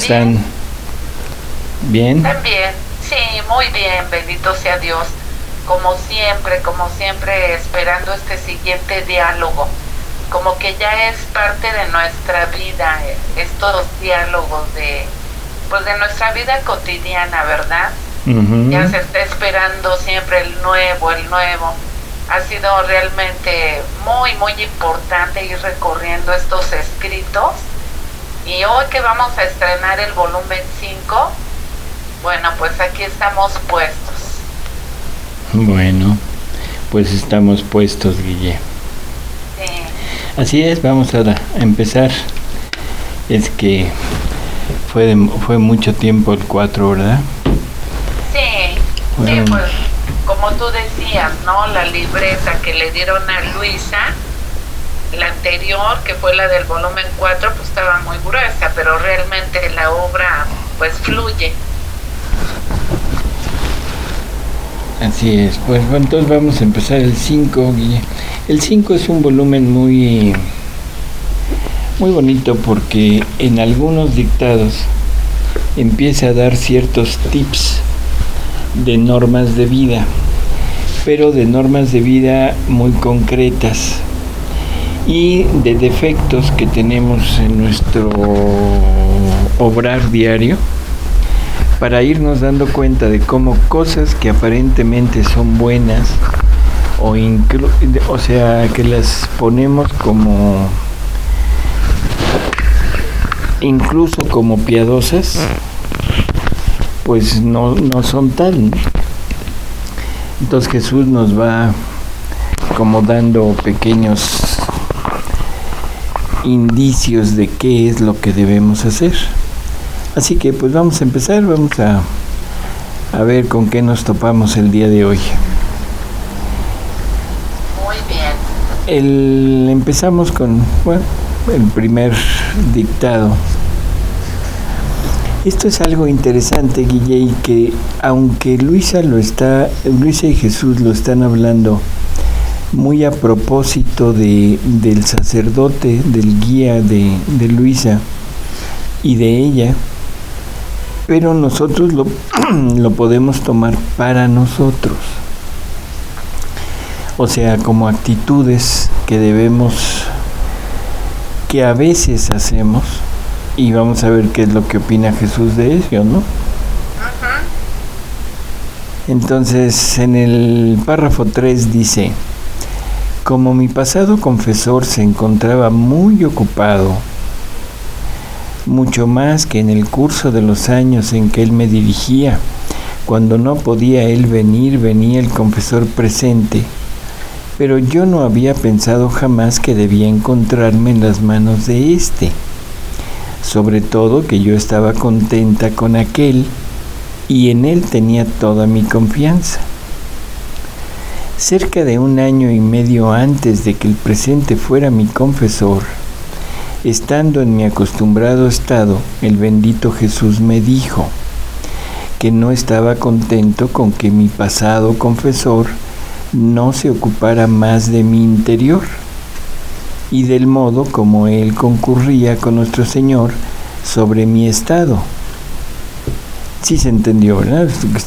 están? ¿Bien? También, sí, muy bien, bendito sea Dios. Como siempre, esperando este siguiente diálogo. Como que ya es parte de nuestra vida, estos diálogos pues de nuestra vida cotidiana, ¿verdad? Uh-huh. Ya se está esperando siempre el nuevo. Ha sido realmente muy, muy importante ir recorriendo estos escritos. Y hoy que vamos a estrenar el volumen 5, bueno, pues aquí estamos puestos. Bueno, pues estamos puestos, Guille. Sí. Así es, vamos a empezar. Es que fue mucho tiempo el 4, ¿verdad? Sí, Bueno. sí, pues como tú decías, ¿no? La libreta que le dieron a Luisa, la anterior, que fue la del volumen 4, pues estaba muy gruesa, pero realmente la obra pues fluye. Así es, pues bueno, entonces vamos a empezar el 5, Guille. El 5 es un volumen muy bonito porque en algunos dictados empieza a dar ciertos tips de normas de vida, pero de normas de vida muy concretas y de defectos que tenemos en nuestro obrar diario, para irnos dando cuenta de cómo cosas que aparentemente son buenas o sea, que las ponemos como incluso como piadosas, pues no son tal, ¿no? Entonces Jesús nos va como dando pequeños indicios de qué es lo que debemos hacer. Así que pues vamos a empezar, vamos a ver con qué nos topamos el día de hoy. Muy bien. Empezamos con, el primer dictado. Esto es algo interesante, Guille, y que aunque Luisa y Jesús lo están hablando muy a propósito del sacerdote, del guía de Luisa y de ella, pero nosotros lo podemos tomar para nosotros. O sea, como actitudes que a veces hacemos, y vamos a ver qué es lo que opina Jesús de ello, ¿no? Uh-huh. Entonces, en el párrafo 3 dice: como mi pasado confesor se encontraba muy ocupado, mucho más que en el curso de los años en que él me dirigía, cuando no podía él venir, venía el confesor presente, pero yo no había pensado jamás que debía encontrarme en las manos de éste, sobre todo que yo estaba contenta con aquel y en él tenía toda mi confianza. Cerca de 1 año y medio antes de que el presente fuera mi confesor, estando en mi acostumbrado estado, el bendito Jesús me dijo que no estaba contento con que mi pasado confesor no se ocupara más de mi interior y del modo como él concurría con nuestro Señor sobre mi estado. Sí se entendió, ¿verdad?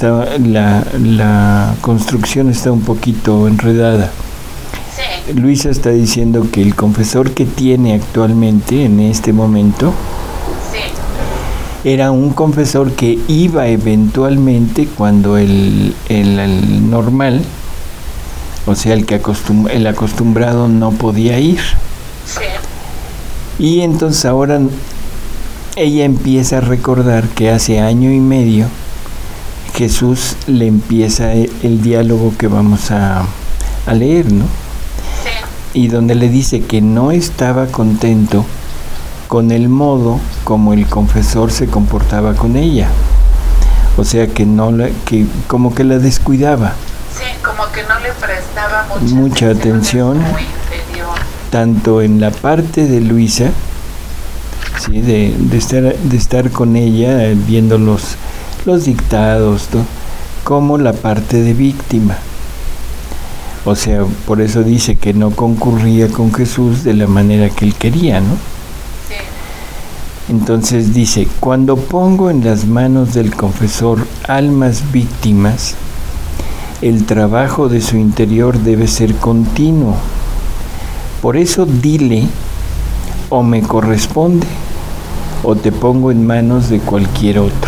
La construcción está un poquito enredada. Sí. Luisa está diciendo que el confesor que tiene actualmente, en este momento, Sí. era un confesor que iba eventualmente cuando el normal, o sea, el acostumbrado no podía ir. Sí. Y entonces ahora ella empieza a recordar que hace 1 año y medio Jesús le empieza el diálogo que vamos a leer, ¿no? Sí. Y donde le dice que no estaba contento con el modo como el confesor se comportaba con ella. O sea, que como que la descuidaba. Sí, como que no le prestaba mucha atención, tanto en la parte de Luisa, ¿sí? de estar con ella, viendo los dictados, ¿no? Como la parte de víctima. O sea, por eso dice que no concurría con Jesús de la manera que él quería, ¿no? Sí. Entonces dice, cuando pongo en las manos del confesor almas víctimas, el trabajo de su interior debe ser continuo. Por eso dile, o me corresponde, o te pongo en manos de cualquier otro.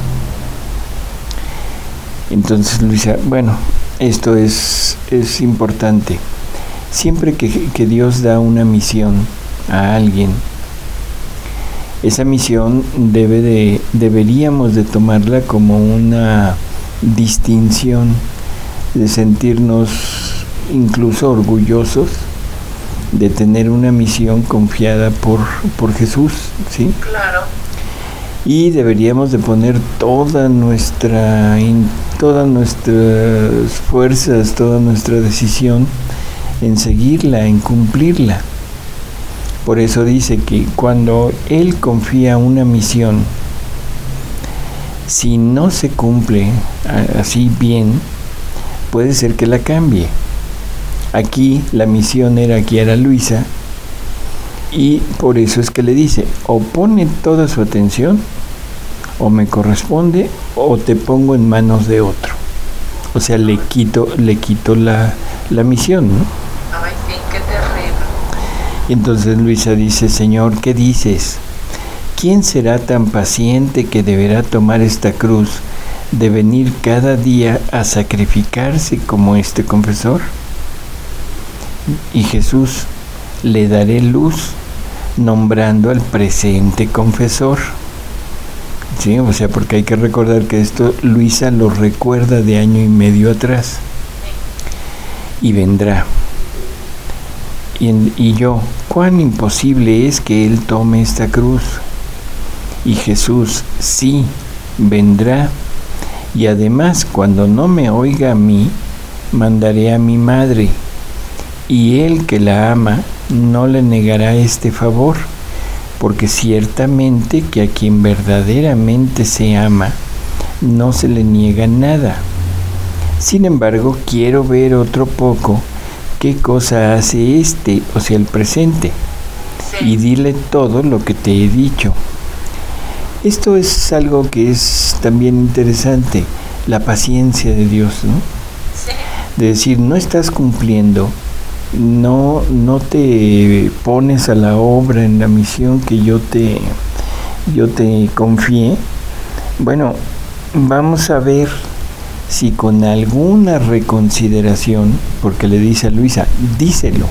Entonces Luisa, bueno, esto es importante. Siempre que Dios da una misión a alguien, esa misión deberíamos de tomarla como una distinción, de sentirnos incluso orgullosos de tener una misión confiada por Jesús, ¿sí? Claro. Y deberíamos de poner todas nuestras fuerzas, toda nuestra decisión en seguirla, en cumplirla. Por eso dice que cuando Él confía una misión, si no se cumple así bien, puede ser que la cambie. Aquí la misión era guiar a Luisa, y por eso es que le dice, o pone toda su atención, o me corresponde, o te pongo en manos de otro. O sea, le quito la misión, ¿no? Ay, sí, qué terrible. Y entonces Luisa dice, Señor, ¿qué dices? ¿Quién será tan paciente que deberá tomar esta cruz de venir cada día a sacrificarse como este confesor? Y Jesús, le daré luz nombrando al presente confesor. Sí, o sea, porque hay que recordar que esto Luisa lo recuerda de año y medio atrás. Y vendrá. Y yo, cuán imposible es que Él tome esta cruz. Y Jesús, sí, vendrá. Y además, cuando no me oiga a mí, mandaré a mi madre. Y Él que la ama, no le negará este favor, porque ciertamente que a quien verdaderamente se ama, no se le niega nada. Sin embargo, quiero ver otro poco qué cosa hace o sea, el presente, Sí. y dile todo lo que te he dicho. Esto es algo que es también interesante, la paciencia de Dios, ¿no? Sí. De decir, no estás cumpliendo, no te pones a la obra en la misión que yo te confié. Bueno, vamos a ver si con alguna reconsideración, porque le dice a Luisa, díselo.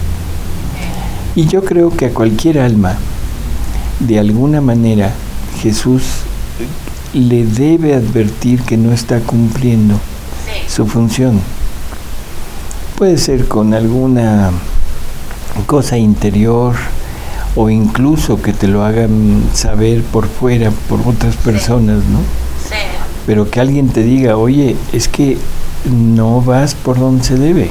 Y yo creo que a cualquier alma, de alguna manera, Jesús le debe advertir que no está cumpliendo Sí. su función. Puede ser con alguna cosa interior, o incluso que te lo hagan saber por fuera, por otras personas, ¿no? Sí. Pero que alguien te diga, oye, es que no vas por donde se debe.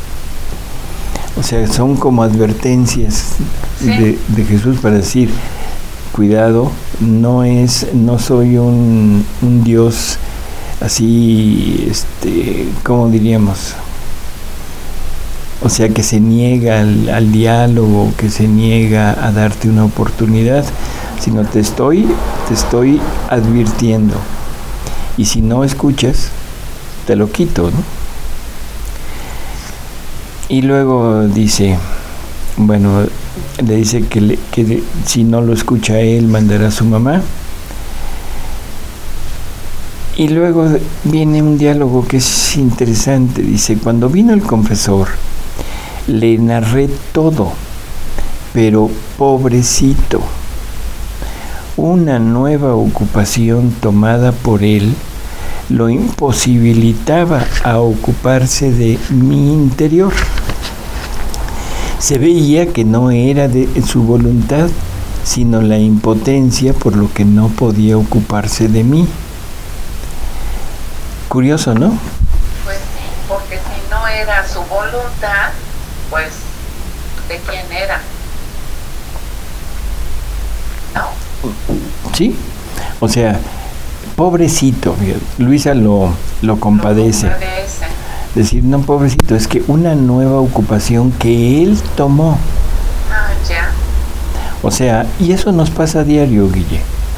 O sea, son como advertencias de Jesús para decir, cuidado, no soy un Dios así, ¿cómo diríamos? O sea, que se niega al diálogo, que se niega a darte una oportunidad, sino te estoy advirtiendo. Y si no escuchas, te lo quito, ¿no? Y luego dice, bueno, le dice que si no lo escucha él, mandará a su mamá. Y luego viene un diálogo que es interesante. Dice, cuando vino el confesor, le narré todo, pero pobrecito, una nueva ocupación tomada por él lo imposibilitaba a ocuparse de mi interior. Se veía que no era de su voluntad, sino la impotencia por lo que no podía ocuparse de mí. Curioso, ¿no? Pues sí, porque si no era su voluntad, pues, ¿de quién era? ¿No? Sí, o sea, pobrecito, Luisa lo compadece. Decir, no, pobrecito, es que una nueva ocupación que él tomó. Ah, ya. O sea, y eso nos pasa a diario, Guille.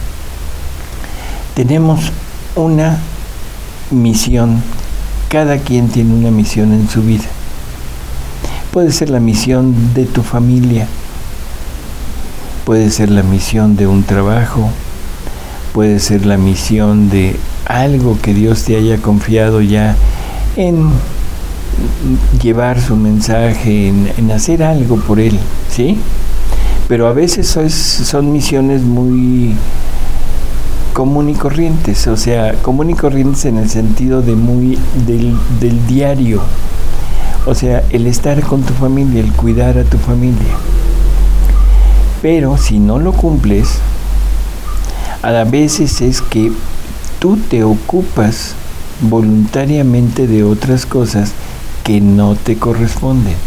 Tenemos una misión, cada quien tiene una misión en su vida. Puede ser la misión de tu familia, puede ser la misión de un trabajo, puede ser la misión de algo que Dios te haya confiado ya en llevar su mensaje, en hacer algo por Él, ¿sí? Pero a veces son misiones muy común y corrientes, o sea, común y corrientes en el sentido de del diario, o sea, el estar con tu familia, el cuidar a tu familia. Pero si no lo cumples, a veces es que tú te ocupas voluntariamente de otras cosas que no te corresponden.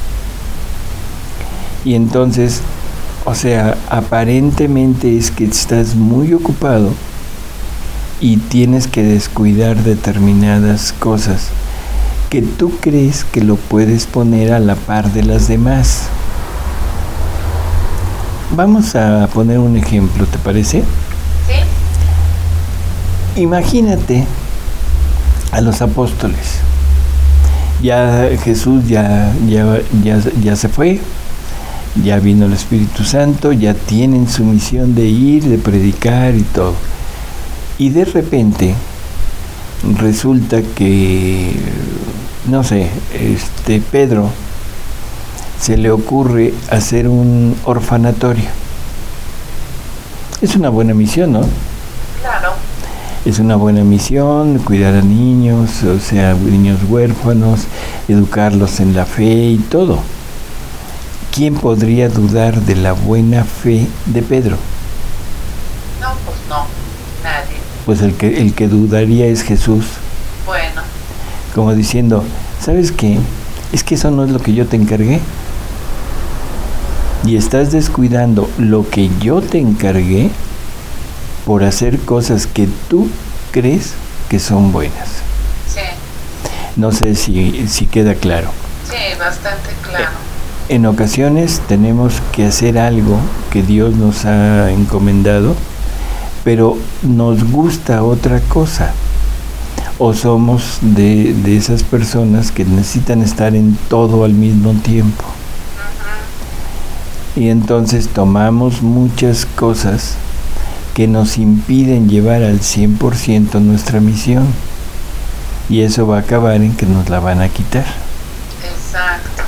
Y entonces, o sea, aparentemente es que estás muy ocupado y tienes que descuidar determinadas cosas que tú crees que lo puedes poner a la par de las demás. Vamos a poner un ejemplo, ¿te parece? Sí. Imagínate a los apóstoles. Ya Jesús ya se fue, ya vino el Espíritu Santo, ya tienen su misión de ir, de predicar y todo. Y de repente resulta que, no sé, Pedro se le ocurre hacer un orfanatorio. Es una buena misión, ¿no? Claro. Es una buena misión, cuidar a niños, o sea, niños huérfanos, educarlos en la fe y todo. ¿Quién podría dudar de la buena fe de Pedro? No, pues no, nadie. Pues el que dudaría es Jesús. Bueno. Como diciendo, ¿sabes qué? Es que eso no es lo que yo te encargué. Y estás descuidando lo que yo te encargué por hacer cosas que tú crees que son buenas. Sí. No sé si queda claro. Sí, bastante claro. En ocasiones tenemos que hacer algo que Dios nos ha encomendado, pero nos gusta otra cosa. O somos de esas personas que necesitan estar en todo al mismo tiempo. Y entonces tomamos muchas cosas que nos impiden llevar al 100% nuestra misión. Y eso va a acabar en que nos la van a quitar. Exacto.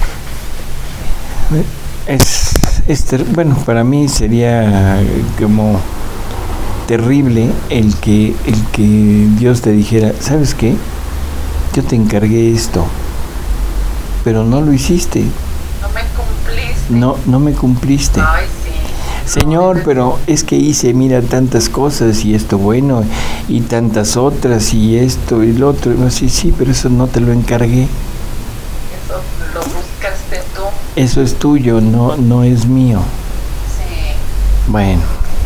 Bueno, para mí sería como terrible el que Dios te dijera, ¿sabes qué? Yo te encargué esto, pero no lo hiciste. No me cumpliste. No me cumpliste. Ay, sí. Señor, pero es que hice, mira, tantas cosas y esto bueno y tantas otras y esto y lo otro. No, sí, pero eso no te lo encargué. Eso lo buscaste tú. Eso es tuyo, no es mío. Sí. Bueno.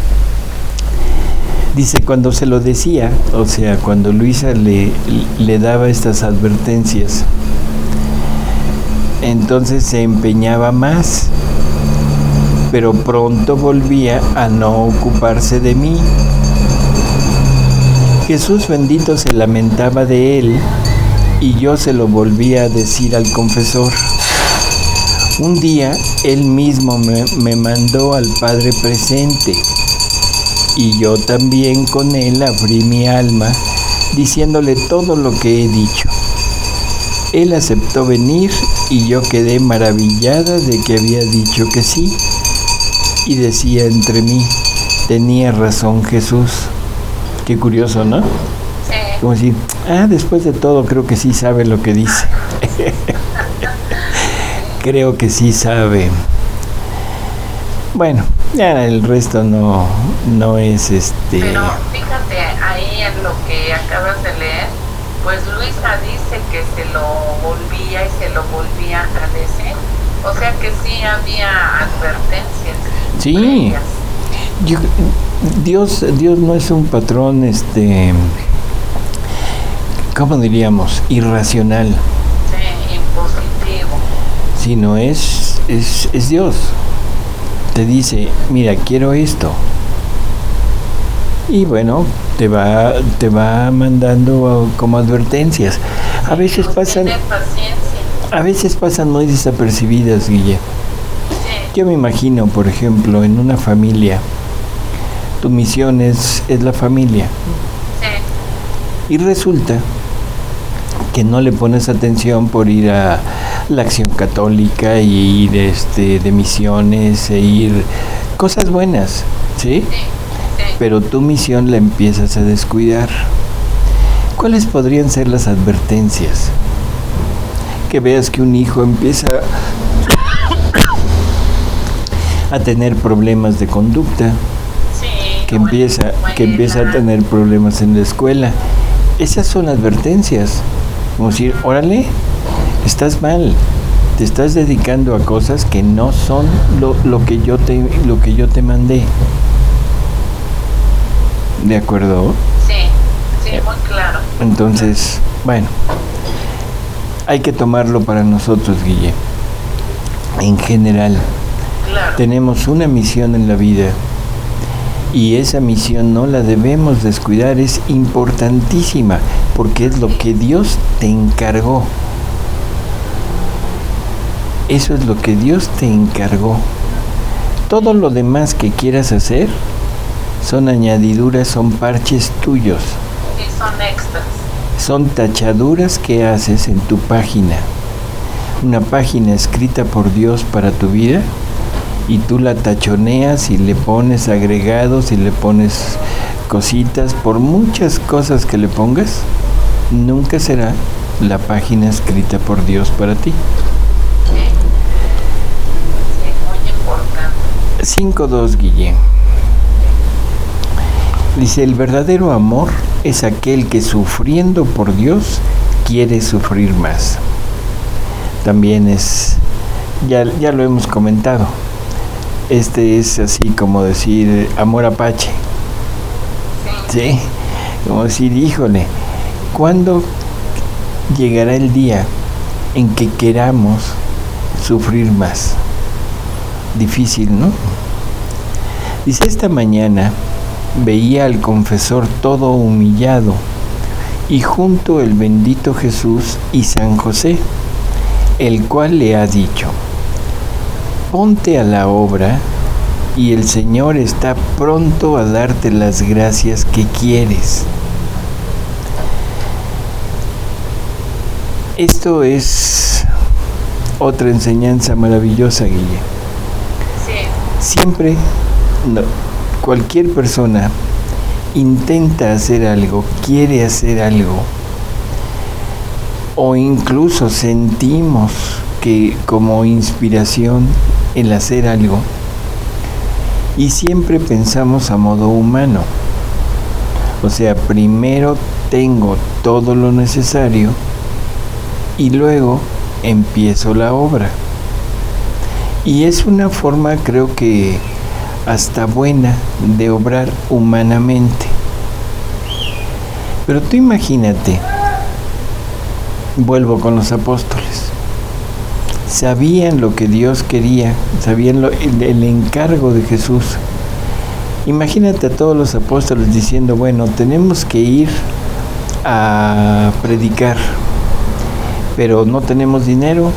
Dice, cuando se lo decía, o sea, cuando Luisa le daba estas advertencias, entonces se empeñaba más, pero pronto volvía a no ocuparse de mí. Jesús bendito se lamentaba de él y yo se lo volvía a decir al confesor. Un día él mismo me mandó al Padre presente y yo también con él abrí mi alma diciéndole todo lo que he dicho. Él aceptó venir y yo quedé maravillada de que había dicho que sí. Y decía entre mí, tenía razón Jesús. Qué curioso, ¿no? Sí. Como decir, después de todo creo que sí sabe lo que dice. Creo que sí sabe. Bueno, ya el resto no es Pero fíjate, ahí en lo que acabas de leer, pues Luisa dice que se lo volvía y se lo volvía a decir. O sea que sí había advertencias. Sí. Dios no es un patrón, ¿cómo diríamos? Irracional. Sí, impositivo. Sino es Dios. te dice, mira, quiero esto. Y bueno, te va mandando como advertencias. A veces pasan muy desapercibidas, Guille. Yo me imagino, por ejemplo, en una familia, tu misión es la familia. Y resulta que no le pones atención por ir a la Acción Católica y ir de misiones e ir cosas buenas, ¿sí? Pero tu misión la empiezas a descuidar. ¿Cuáles podrían ser las advertencias? Que veas que un hijo empieza a tener problemas de conducta, que empieza a tener problemas en la escuela. Esas son advertencias. Como decir, órale, estás mal, te estás dedicando a cosas que no son lo que yo te mandé. ¿De acuerdo? Sí, muy claro. Entonces, bueno, hay que tomarlo para nosotros, Guille. En general, tenemos una misión en la vida y esa misión no la debemos descuidar, es importantísima porque es lo que Dios te encargó. Eso es lo que Dios te encargó. Todo lo demás que quieras hacer son añadiduras, son parches tuyos. Sí, son extras. Son tachaduras que haces en tu página. Una página escrita por Dios para tu vida y tú la tachoneas y le pones agregados y le pones cositas. Por muchas cosas que le pongas, nunca será la página escrita por Dios para ti. Sí, muy importante. 5.2, Guille. Dice, el verdadero amor es aquel que sufriendo por Dios quiere sufrir más. También es, ya lo hemos comentado, es así como decir amor apache. Sí, como decir, híjole, ¿cuándo llegará el día en que queramos sufrir más? Difícil, ¿no? Dice, esta mañana veía al confesor todo humillado y junto el bendito Jesús y San José, el cual le ha dicho, ponte a la obra y el Señor está pronto a darte las gracias que quieres. Esto es otra enseñanza maravillosa, Guille. Siempre, cualquier persona intenta hacer algo, quiere hacer algo, o incluso sentimos que como inspiración el hacer algo, y siempre pensamos a modo humano. O sea, primero tengo todo lo necesario y luego empiezo la obra. Y es una forma, creo que hasta buena, de obrar humanamente. Pero tú imagínate, vuelvo con los apóstoles, sabían lo que Dios quería, sabían el encargo de Jesús. Imagínate a todos los apóstoles diciendo, bueno, tenemos que ir a predicar, pero no tenemos dinero.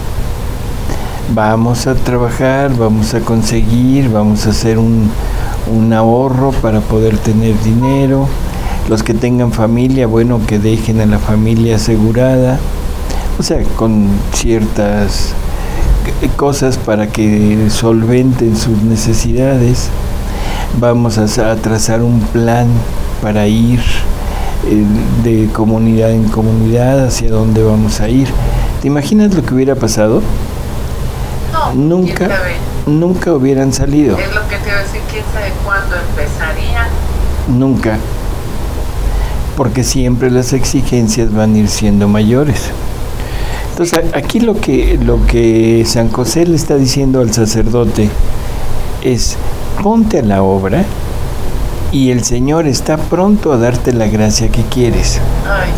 Vamos a trabajar, vamos a conseguir, vamos a hacer un ahorro para poder tener dinero. Los que tengan familia, bueno, que dejen a la familia asegurada. O sea, con ciertas cosas para que solventen sus necesidades. Vamos a trazar un plan para ir de comunidad en comunidad hacia dónde vamos a ir. ¿Te imaginas lo que hubiera pasado? No, nunca hubieran salido. Es lo que te iba a decir, quién sabe cuándo empezaría. Nunca. Porque siempre las exigencias van a ir siendo mayores. Entonces, aquí lo que San José le está diciendo al sacerdote es, ponte a la obra y el Señor está pronto a darte la gracia que quieres. Ay,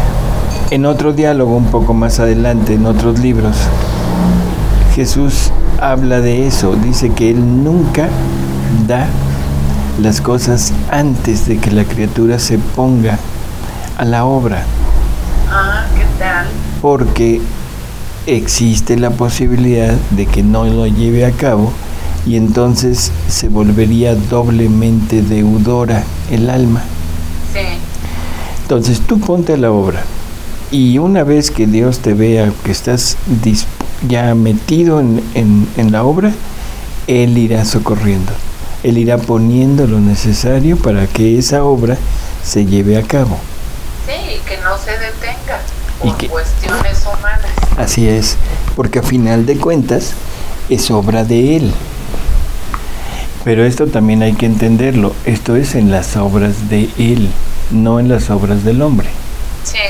sí. En otro diálogo un poco más adelante, en otros libros, Jesús habla de eso, dice que Él nunca da las cosas antes de que la criatura se ponga a la obra. ¿Qué tal? Porque existe la posibilidad de que no lo lleve a cabo y entonces se volvería doblemente deudora el alma. Sí. Entonces tú ponte a la obra y una vez que Dios te vea que estás ya metido en la obra, Él irá socorriendo. Él irá poniendo lo necesario para que esa obra se lleve a cabo. Sí, y que no se detenga por cuestiones humanas. Así es, porque a final de cuentas es obra de Él. Pero esto también hay que entenderlo, esto es en las obras de Él, no en las obras del hombre. Sí.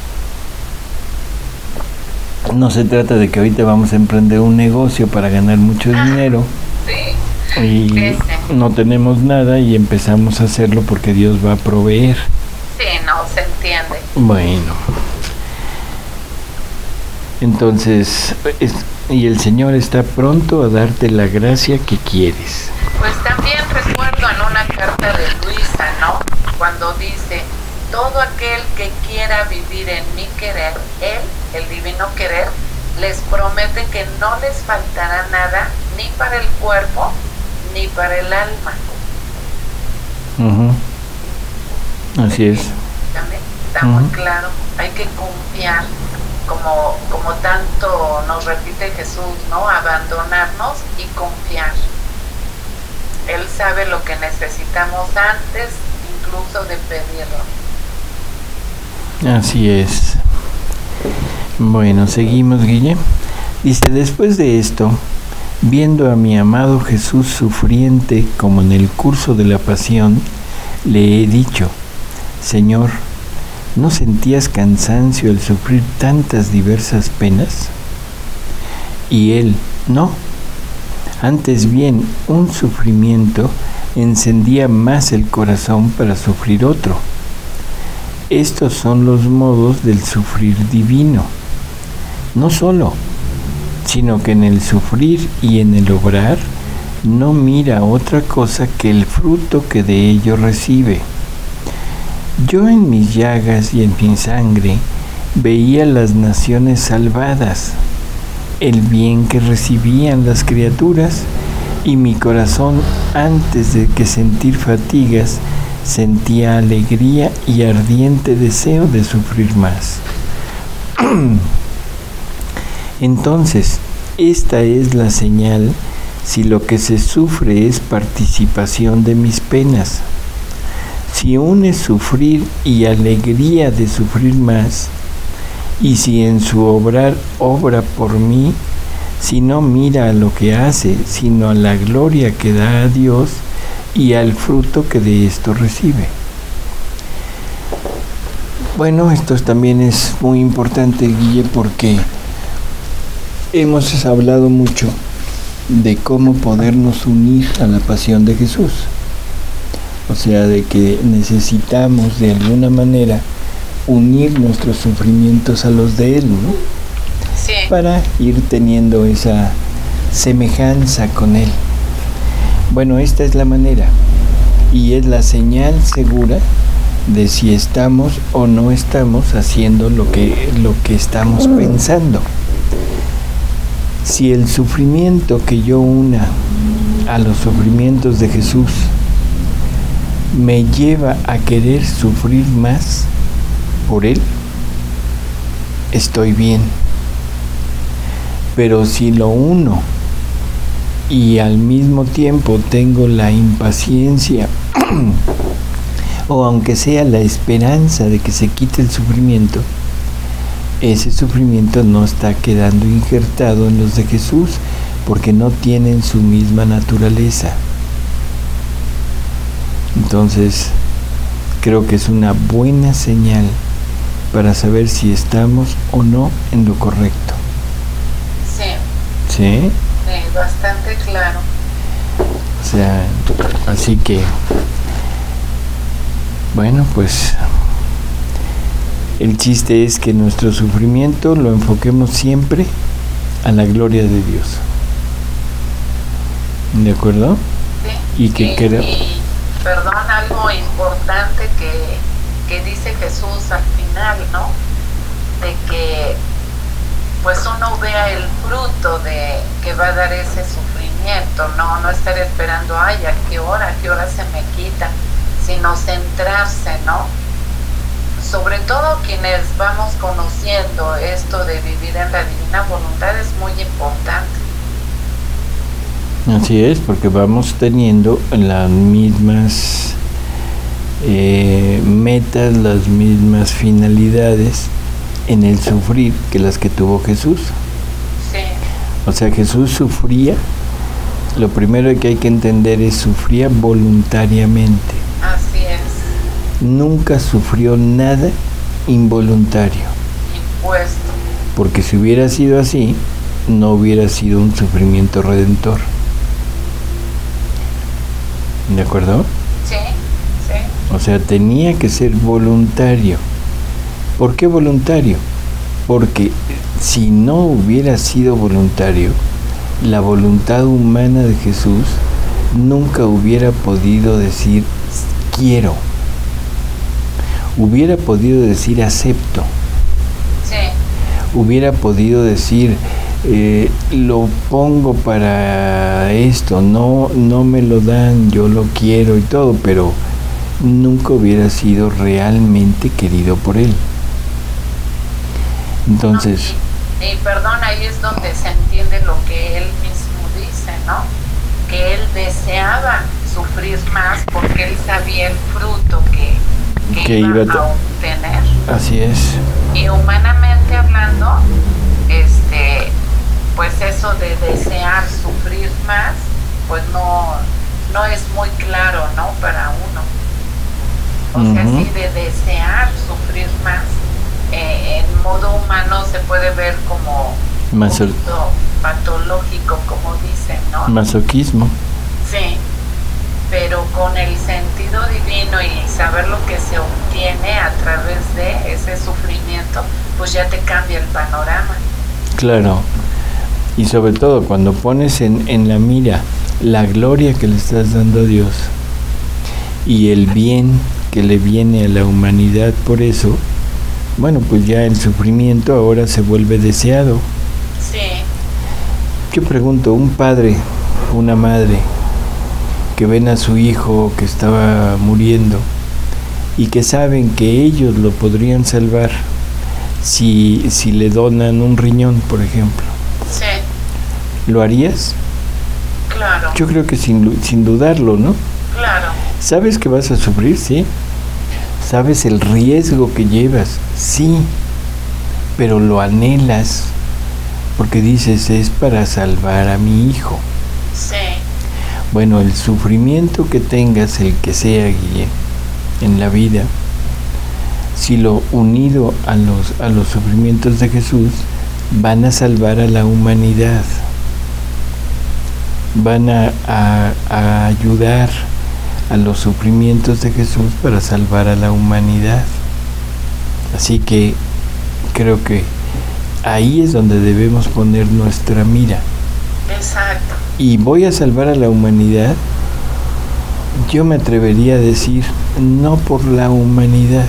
No se trata de que ahorita vamos a emprender un negocio para ganar mucho dinero. Sí. Y no tenemos nada y empezamos a hacerlo porque Dios va a proveer. Sí, no se entiende. Bueno. Entonces, y el Señor está pronto a darte la gracia que quieres. Pues también recuerdo en una carta de Luisa, ¿no? Cuando dice, todo aquel que quiera vivir en mi querer, Él, el divino querer, les promete que no les faltará nada, ni para el cuerpo, ni para el alma. Así es. También está muy claro, hay que confiar, como tanto nos repite Jesús, ¿no? Abandonarnos y confiar. Él sabe lo que necesitamos antes incluso de pedirlo. Así es. Bueno, seguimos, Guille. Dice, después de esto, viendo a mi amado Jesús sufriente como en el curso de la pasión, le he dicho, Señor, ¿no sentías cansancio al sufrir tantas diversas penas? Y él, no. Antes bien, un sufrimiento encendía más el corazón para sufrir otro. Estos son los modos del sufrir divino. No solo, sino que en el sufrir y en el obrar no mira otra cosa que el fruto que de ello recibe. Yo en mis llagas y en mi sangre veía las naciones salvadas, el bien que recibían las criaturas, y mi corazón, antes de que sentir fatigas, sentía alegría y ardiente deseo de sufrir más. Entonces, esta es la señal si lo que se sufre es participación de mis penas. Si une sufrir y alegría de sufrir más, y si en su obrar obra por mí, si no mira a lo que hace, sino a la gloria que da a Dios y al fruto que de esto recibe. Bueno, esto también es muy importante, Guille, porque hemos hablado mucho de cómo podernos unir a la pasión de Jesús. O sea, de que necesitamos de alguna manera unir nuestros sufrimientos a los de Él, ¿no? Sí. Para ir teniendo esa semejanza con Él. Bueno, esta es la manera y es la señal segura de si estamos o no estamos haciendo lo que estamos pensando. Si el sufrimiento que yo una a los sufrimientos de Jesús me lleva a querer sufrir más por Él, estoy bien. Pero si lo uno y al mismo tiempo tengo la impaciencia o aunque sea la esperanza de que se quite el sufrimiento, ese sufrimiento no está quedando injertado en los de Jesús porque no tienen su misma naturaleza. Entonces, creo que es una buena señal para saber si estamos o no en lo correcto. Sí. ¿Sí? Sí, bastante claro. O sea, así que, bueno, pues el chiste es que nuestro sufrimiento lo enfoquemos siempre a la gloria de Dios. ¿De acuerdo? Sí. Y que creo... Y, perdón, algo importante que dice Jesús al final, ¿no? De que pues uno vea el fruto de que va a dar ese sufrimiento, no estar esperando, ay, a qué hora se me quita, sino centrarse, ¿no? Sobre todo quienes vamos conociendo esto de vivir en la divina voluntad es muy importante. Así es, porque vamos teniendo las mismas metas, las mismas finalidades en el sufrir que las que tuvo Jesús. Sí. O sea, Jesús sufría, lo primero que hay que entender es sufría voluntariamente. Así es. Nunca sufrió nada involuntario. Impuesto. Porque si hubiera sido así, no hubiera sido un sufrimiento redentor. ¿De acuerdo? Sí, sí. O sea, tenía que ser voluntario. ¿Por qué voluntario? Porque si no hubiera sido voluntario, la voluntad humana de Jesús nunca hubiera podido decir quiero. Hubiera podido decir acepto. Sí. Hubiera podido decir lo pongo para esto, no me lo dan, yo lo quiero y todo, pero nunca hubiera sido realmente querido por él. Entonces... Y perdón, ahí es donde se entiende lo que él mismo dice, ¿no? Que él deseaba sufrir más porque él sabía el fruto que iba a obtener. Así es. Y humanamente hablando, pues eso de desear sufrir más, pues no es muy claro, ¿no? Para uno. O sea, sí, de desear sufrir más, en modo humano se puede ver como un poquito patológico, como dicen, ¿no? Masoquismo. Sí, pero con el sentido divino y saber lo que se obtiene a través de ese sufrimiento, pues ya te cambia el panorama. Claro, y sobre todo cuando pones en la mira la gloria que le estás dando a Dios y el bien que le viene a la humanidad por eso, bueno, pues ya el sufrimiento ahora se vuelve deseado. Sí. Yo pregunto, un padre, una madre, que ven a su hijo que estaba muriendo y que saben que ellos lo podrían salvar si le donan un riñón, por ejemplo. Sí. ¿Lo harías? Claro. Yo creo que sin dudarlo, ¿no? Claro. ¿Sabes que vas a sufrir? Sí. ¿Sabes el riesgo que llevas? Sí. Pero lo anhelas porque dices, es para salvar a mi hijo. Sí. Bueno, el sufrimiento que tengas, el que sea, Guille, en la vida, si lo unido a los sufrimientos de Jesús, van a salvar a la humanidad, van a ayudar a los sufrimientos de Jesús para salvar a la humanidad. Así que creo que ahí es donde debemos poner nuestra mira. Exacto. Y voy a salvar a la humanidad, yo me atrevería a decir, no por la humanidad,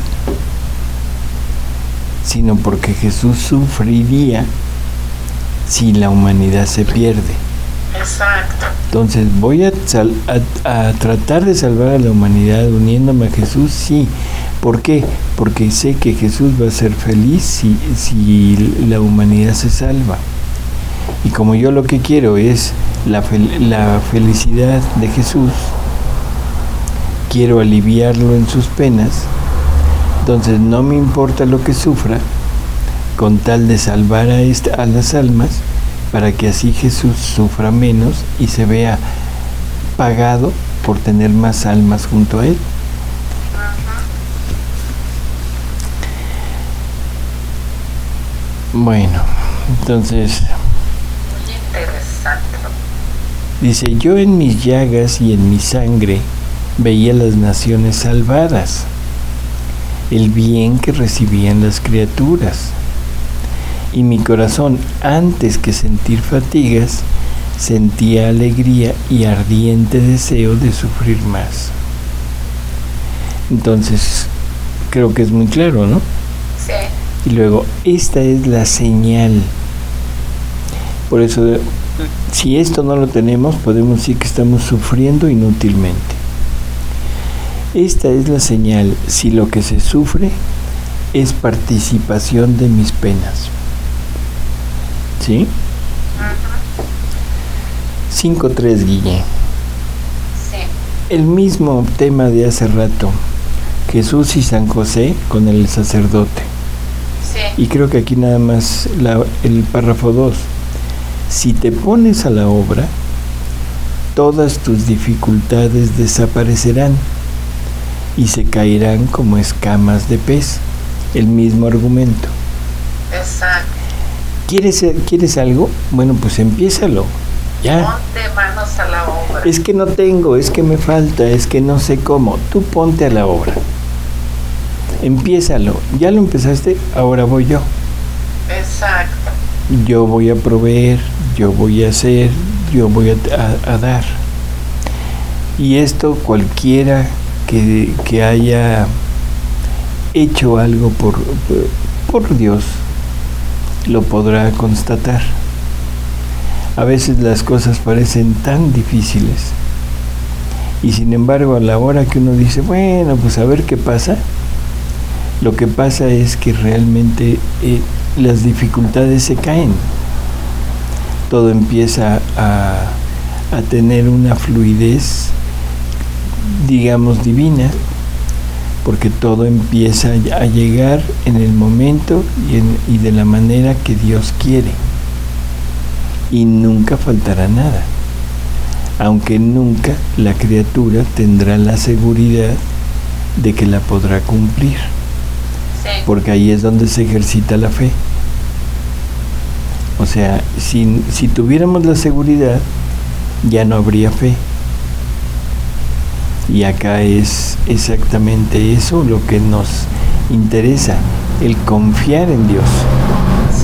sino porque Jesús sufriría si la humanidad se pierde. Exacto. Entonces, ¿voy a tratar de salvar a la humanidad uniéndome a Jesús? Sí. ¿Por qué? Porque sé que Jesús va a ser feliz si la humanidad se salva. Y como yo lo que quiero es la felicidad de Jesús, quiero aliviarlo en sus penas, entonces no me importa lo que sufra, con tal de salvar a las almas, para que así Jesús sufra menos y se vea pagado por tener más almas junto a Él. Bueno, entonces... Muy interesante. Dice, yo en mis llagas y en mi sangre veía las naciones salvadas, el bien que recibían las criaturas, y mi corazón, antes que sentir fatigas, sentía alegría y ardiente deseo de sufrir más. Entonces, creo que es muy claro, ¿no? Sí. Y luego, esta es la señal. Por eso, si esto no lo tenemos, podemos decir que estamos sufriendo inútilmente. Esta es la señal, si lo que se sufre es participación de mis penas. ¿Sí? 5.3, Guille. Sí. El mismo tema de hace rato, Jesús y San José con el sacerdote. Sí. Y creo que aquí nada más el párrafo 2. Si te pones a la obra, todas tus dificultades desaparecerán y se caerán como escamas de pez. El mismo argumento. Exacto. ¿Quieres algo? Bueno, pues empiézalo. Ya. Ponte manos a la obra. Es que no tengo, es que me falta, es que no sé cómo. Tú ponte a la obra. Empiézalo. Ya lo empezaste, ahora voy yo. Exacto. Yo voy a proveer, yo voy a hacer, yo voy a dar. Y esto cualquiera que haya hecho algo por Dios lo podrá constatar. A veces las cosas parecen tan difíciles y sin embargo a la hora que uno dice, bueno, pues a ver qué pasa, lo que pasa es que realmente las dificultades se caen. Todo empieza a tener una fluidez, digamos, divina, porque todo empieza a llegar en el momento y de la manera que Dios quiere. Y nunca faltará nada, aunque nunca la criatura tendrá la seguridad de que la podrá cumplir, Sí. porque ahí es donde se ejercita la fe. O sea, si tuviéramos la seguridad, ya no habría fe. Y acá es exactamente eso lo que nos interesa, el confiar en Dios. Sí.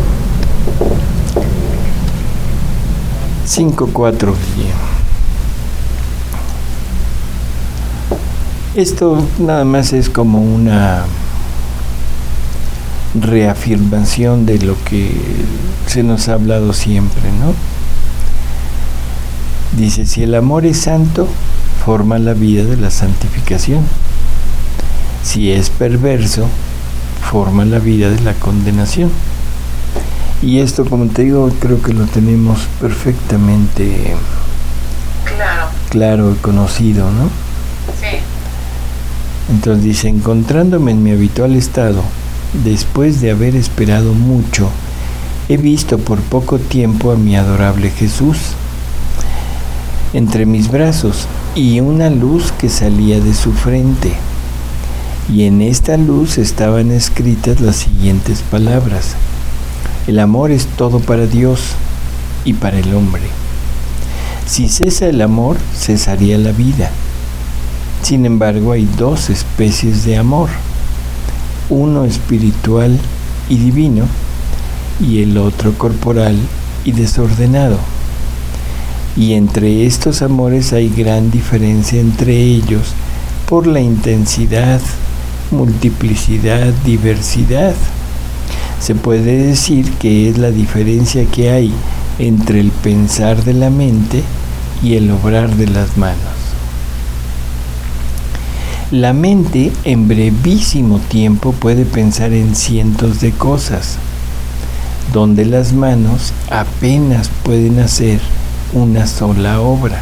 5.4. Esto nada más es como una reafirmación de lo que se nos ha hablado siempre, ¿no? Dice, si el amor es santo, forma la vida de la santificación. Si es perverso, forma la vida de la condenación. Y esto, como te digo, creo que lo tenemos perfectamente claro y conocido, ¿no? Sí. Entonces dice, encontrándome en mi habitual estado, después de haber esperado mucho, he visto por poco tiempo a mi adorable Jesús entre mis brazos y una luz que salía de su frente. Y en esta luz estaban escritas las siguientes palabras: el amor es todo para Dios y para el hombre. Si cesa el amor, cesaría la vida. Sin embargo, hay dos especies de amor, uno espiritual y divino, y el otro corporal y desordenado. Y entre estos amores hay gran diferencia entre ellos por la intensidad, multiplicidad, diversidad. Se puede decir que es la diferencia que hay entre el pensar de la mente y el obrar de las manos. La mente en brevísimo tiempo puede pensar en cientos de cosas, donde las manos apenas pueden hacer una sola obra.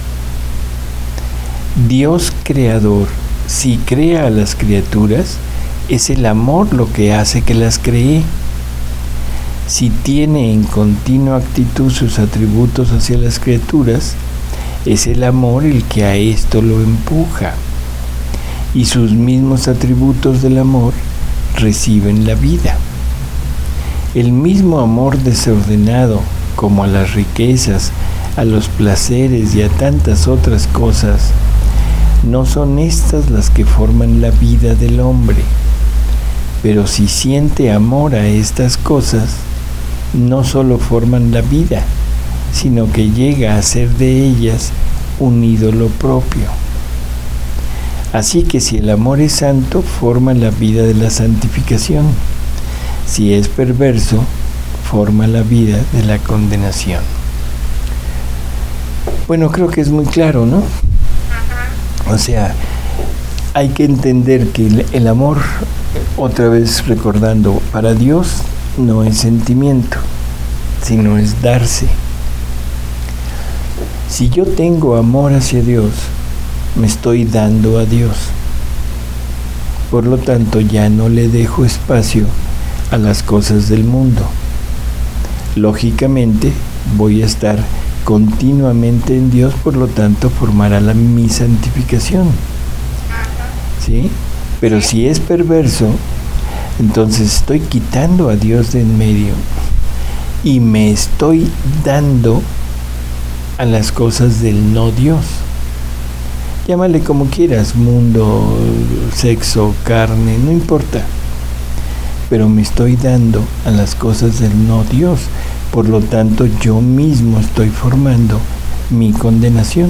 Dios creador, si crea a las criaturas, es el amor lo que hace que las cree. Si tiene en continua actitud sus atributos hacia las criaturas, es el amor el que a esto lo empuja. Y sus mismos atributos del amor reciben la vida. El mismo amor desordenado, como a las riquezas, a los placeres y a tantas otras cosas, no son estas las que forman la vida del hombre. Pero si siente amor a estas cosas, no solo forman la vida, sino que llega a hacer de ellas un ídolo propio. Así que si el amor es santo, forma la vida de la santificación. Si es perverso, forma la vida de la condenación. Bueno, creo que es muy claro, ¿no? O sea, hay que entender que el amor, otra vez recordando, para Dios no es sentimiento, sino es darse. Si yo tengo amor hacia Dios, me estoy dando a Dios. Por lo tanto, ya no le dejo espacio a las cosas del mundo. Lógicamente, voy a estar continuamente en Dios, por lo tanto, formará mi santificación. ¿Sí? Pero si es perverso, entonces estoy quitando a Dios de en medio y me estoy dando a las cosas del no Dios. Llámale como quieras, mundo, sexo, carne, no importa. Pero me estoy dando a las cosas del no Dios. Por lo tanto, yo mismo estoy formando mi condenación.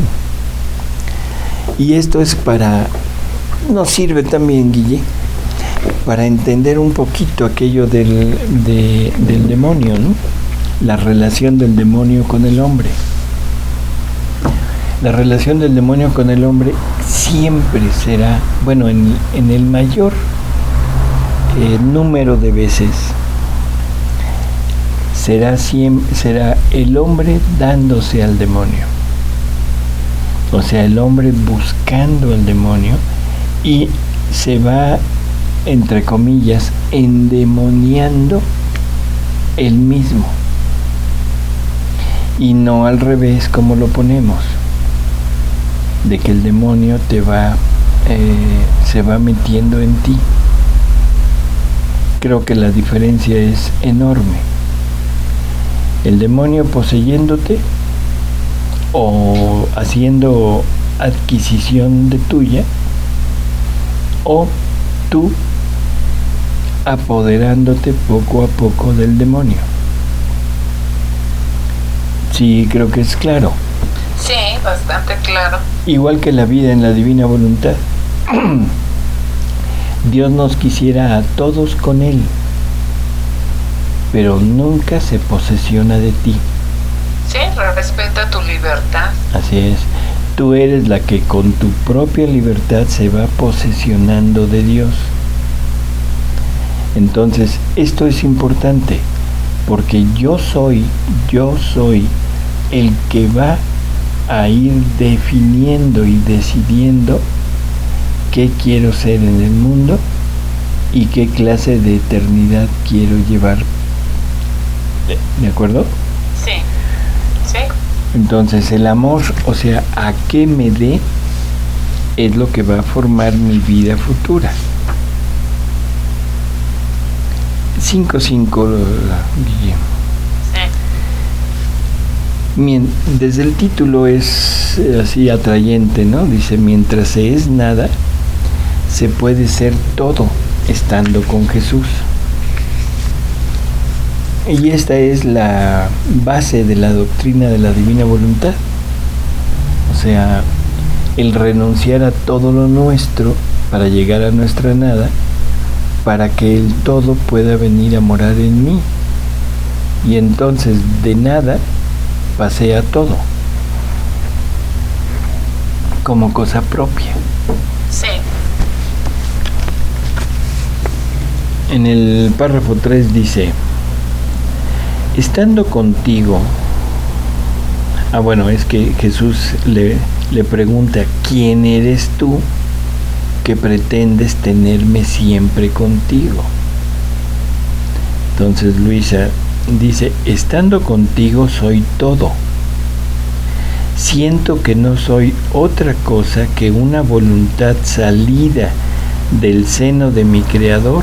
Y esto es nos sirve también, Guille, para entender un poquito aquello del demonio, ¿no? La relación del demonio con el hombre. La relación del demonio con el hombre siempre será, bueno, en el mayor número de veces, será el hombre dándose al demonio. O sea, el hombre buscando al demonio y se va, entre comillas, endemoniando él mismo. Y no al revés como lo ponemos, de que el demonio se va metiendo en ti. Creo que la diferencia es enorme. El demonio poseyéndote o haciendo adquisición de tuya, o tú apoderándote poco a poco del demonio. Sí, creo que es claro. Sí, bastante claro. Igual que la vida en la divina voluntad. Dios nos quisiera a todos con Él, pero nunca se posesiona de ti. Sí, respeta tu libertad. Así es. Tú eres la que con tu propia libertad se va posesionando de Dios. Entonces, esto es importante, porque yo soy el que va a ir definiendo y decidiendo qué quiero ser en el mundo y qué clase de eternidad quiero llevar. ¿De acuerdo? Sí, sí. Entonces el amor, o sea, a qué me dé, es lo que va a formar mi vida futura. 5.5, Guillermo. Desde el título es así atrayente, ¿no? Dice, mientras se es nada, se puede ser todo estando con Jesús. Y esta es la base de la doctrina de la divina voluntad. O sea, el renunciar a todo lo nuestro para llegar a nuestra nada, para que el todo pueda venir a morar en mí. Y entonces de nada pasé a todo como cosa propia. Sí. En el párrafo 3 dice, estando contigo, es que Jesús le pregunta, ¿quién eres tú que pretendes tenerme siempre contigo? Entonces Luisa dice, estando contigo soy todo. Siento que no soy otra cosa que una voluntad salida del seno de mi Creador.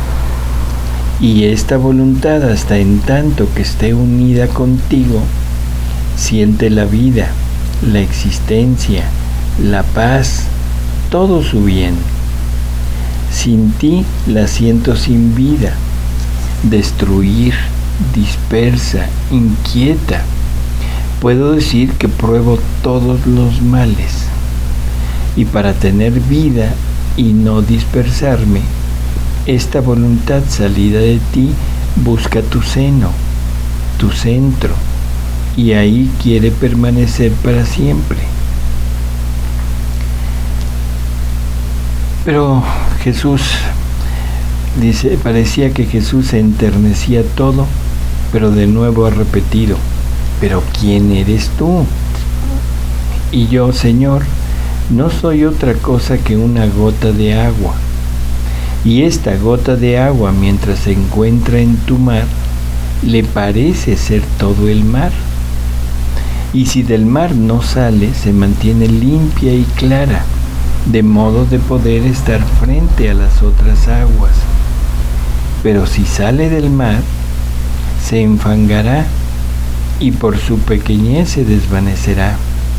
Y esta voluntad, hasta en tanto que esté unida contigo, siente la vida, la existencia, la paz, todo su bien. Sin ti la siento sin vida, destruir, dispersa, inquieta, puedo decir que pruebo todos los males. Y para tener vida y no dispersarme, esta voluntad salida de ti busca tu seno, tu centro, y ahí quiere permanecer para siempre. Pero Jesús, dice, parecía que Jesús se enternecía todo, pero de nuevo ha repetido: ¿pero quién eres tú? Y yo, Señor, no soy otra cosa que una gota de agua. Y esta gota de agua, mientras se encuentra en tu mar, le parece ser todo el mar. Y si del mar no sale, se mantiene limpia y clara, de modo de poder estar frente a las otras aguas. Pero si sale del mar, se enfangará y por su pequeñez se desvanecerá.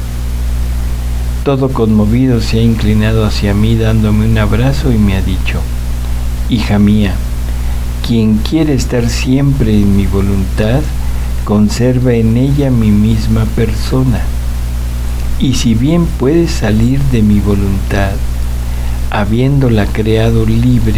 Todo conmovido se ha inclinado hacia mí dándome un abrazo y me ha dicho: hija mía, quien quiere estar siempre en mi voluntad, conserva en ella mi misma persona. Y si bien puede salir de mi voluntad, habiéndola creado libre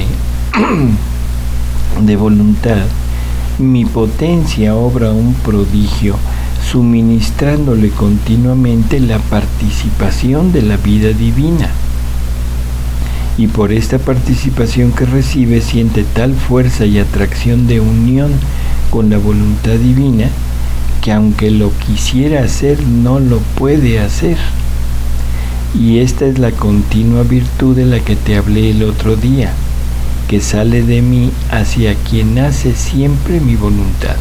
de voluntad, mi potencia obra un prodigio, suministrándole continuamente la participación de la vida divina. Y por esta participación que recibe, siente tal fuerza y atracción de unión con la voluntad divina, que aunque lo quisiera hacer, no lo puede hacer. Y esta es la continua virtud de la que te hablé el otro día, que sale de mí hacia quien hace siempre mi voluntad.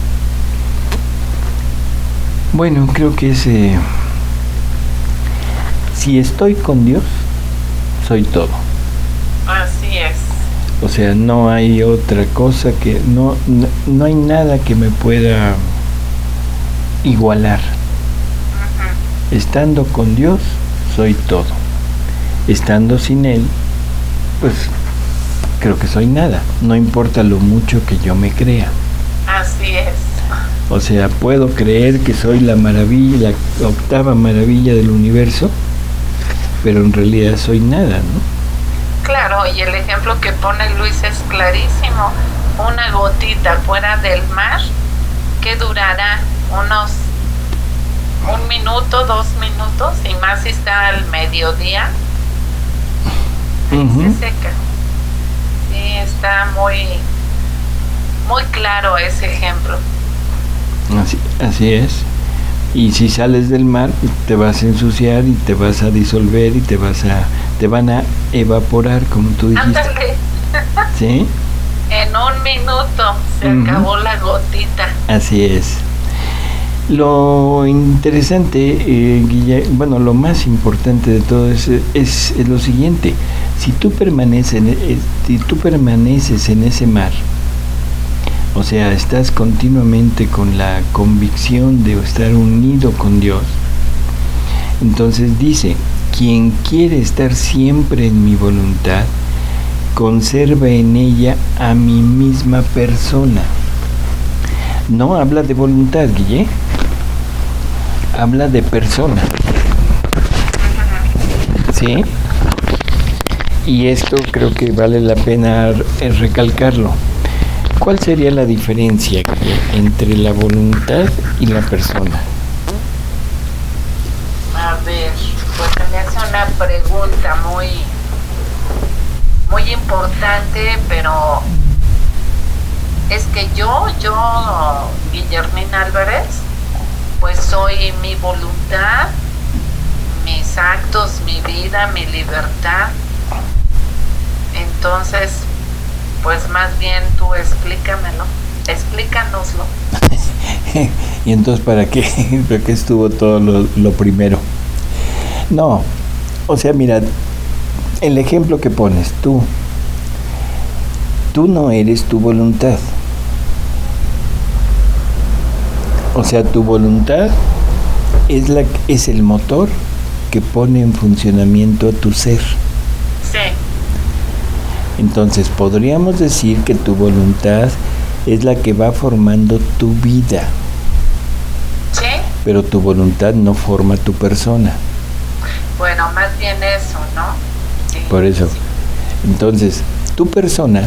Bueno, creo que si estoy con Dios, soy todo. Así es. O sea, no hay otra cosa que no hay nada que me pueda igualar. Estando con Dios, soy todo. Estando sin Él, pues creo que soy nada. No importa lo mucho que yo me crea. Así es. O sea, puedo creer que soy la maravilla, la octava maravilla del universo, pero en realidad soy nada, ¿no? Claro, y el ejemplo que pone Luis es clarísimo. Una gotita fuera del mar, que durará unos 1 minuto, 2 minutos, y más si está al mediodía, se seca. Sí, está muy claro ese ejemplo. Así es. Y si sales del mar, te vas a ensuciar y te vas a disolver y te van a evaporar, como tú dijiste. Ándale. ¿Sí? En 1 minuto se acabó la gotita. Así es. Lo interesante, lo más importante de todo es lo siguiente: si tú permaneces en ese mar, o sea, estás continuamente con la convicción de estar unido con Dios, entonces dice: quien quiere estar siempre en mi voluntad, conserva en ella a mi misma persona. No habla de voluntad, Guille. Habla de persona. ¿Sí? Y esto creo que vale la pena recalcarlo. ¿Cuál sería la diferencia, Guille, entre la voluntad y la persona? A ver, pues me hace una pregunta muy importante, pero es que yo, Guillermina Álvarez, pues soy mi voluntad, mis actos, mi vida, mi libertad. Entonces, pues más bien tú explícanoslo. Y entonces, ¿para qué estuvo todo lo primero? No, o sea, mira, el ejemplo que pones, tú no eres tu voluntad. O sea, tu voluntad es el motor que pone en funcionamiento a tu ser. Sí. Entonces, podríamos decir que tu voluntad es la que va formando tu vida. Sí. pero tu voluntad no forma tu persona. Bueno, más bien eso, ¿no? Sí. Por eso. Entonces, tu persona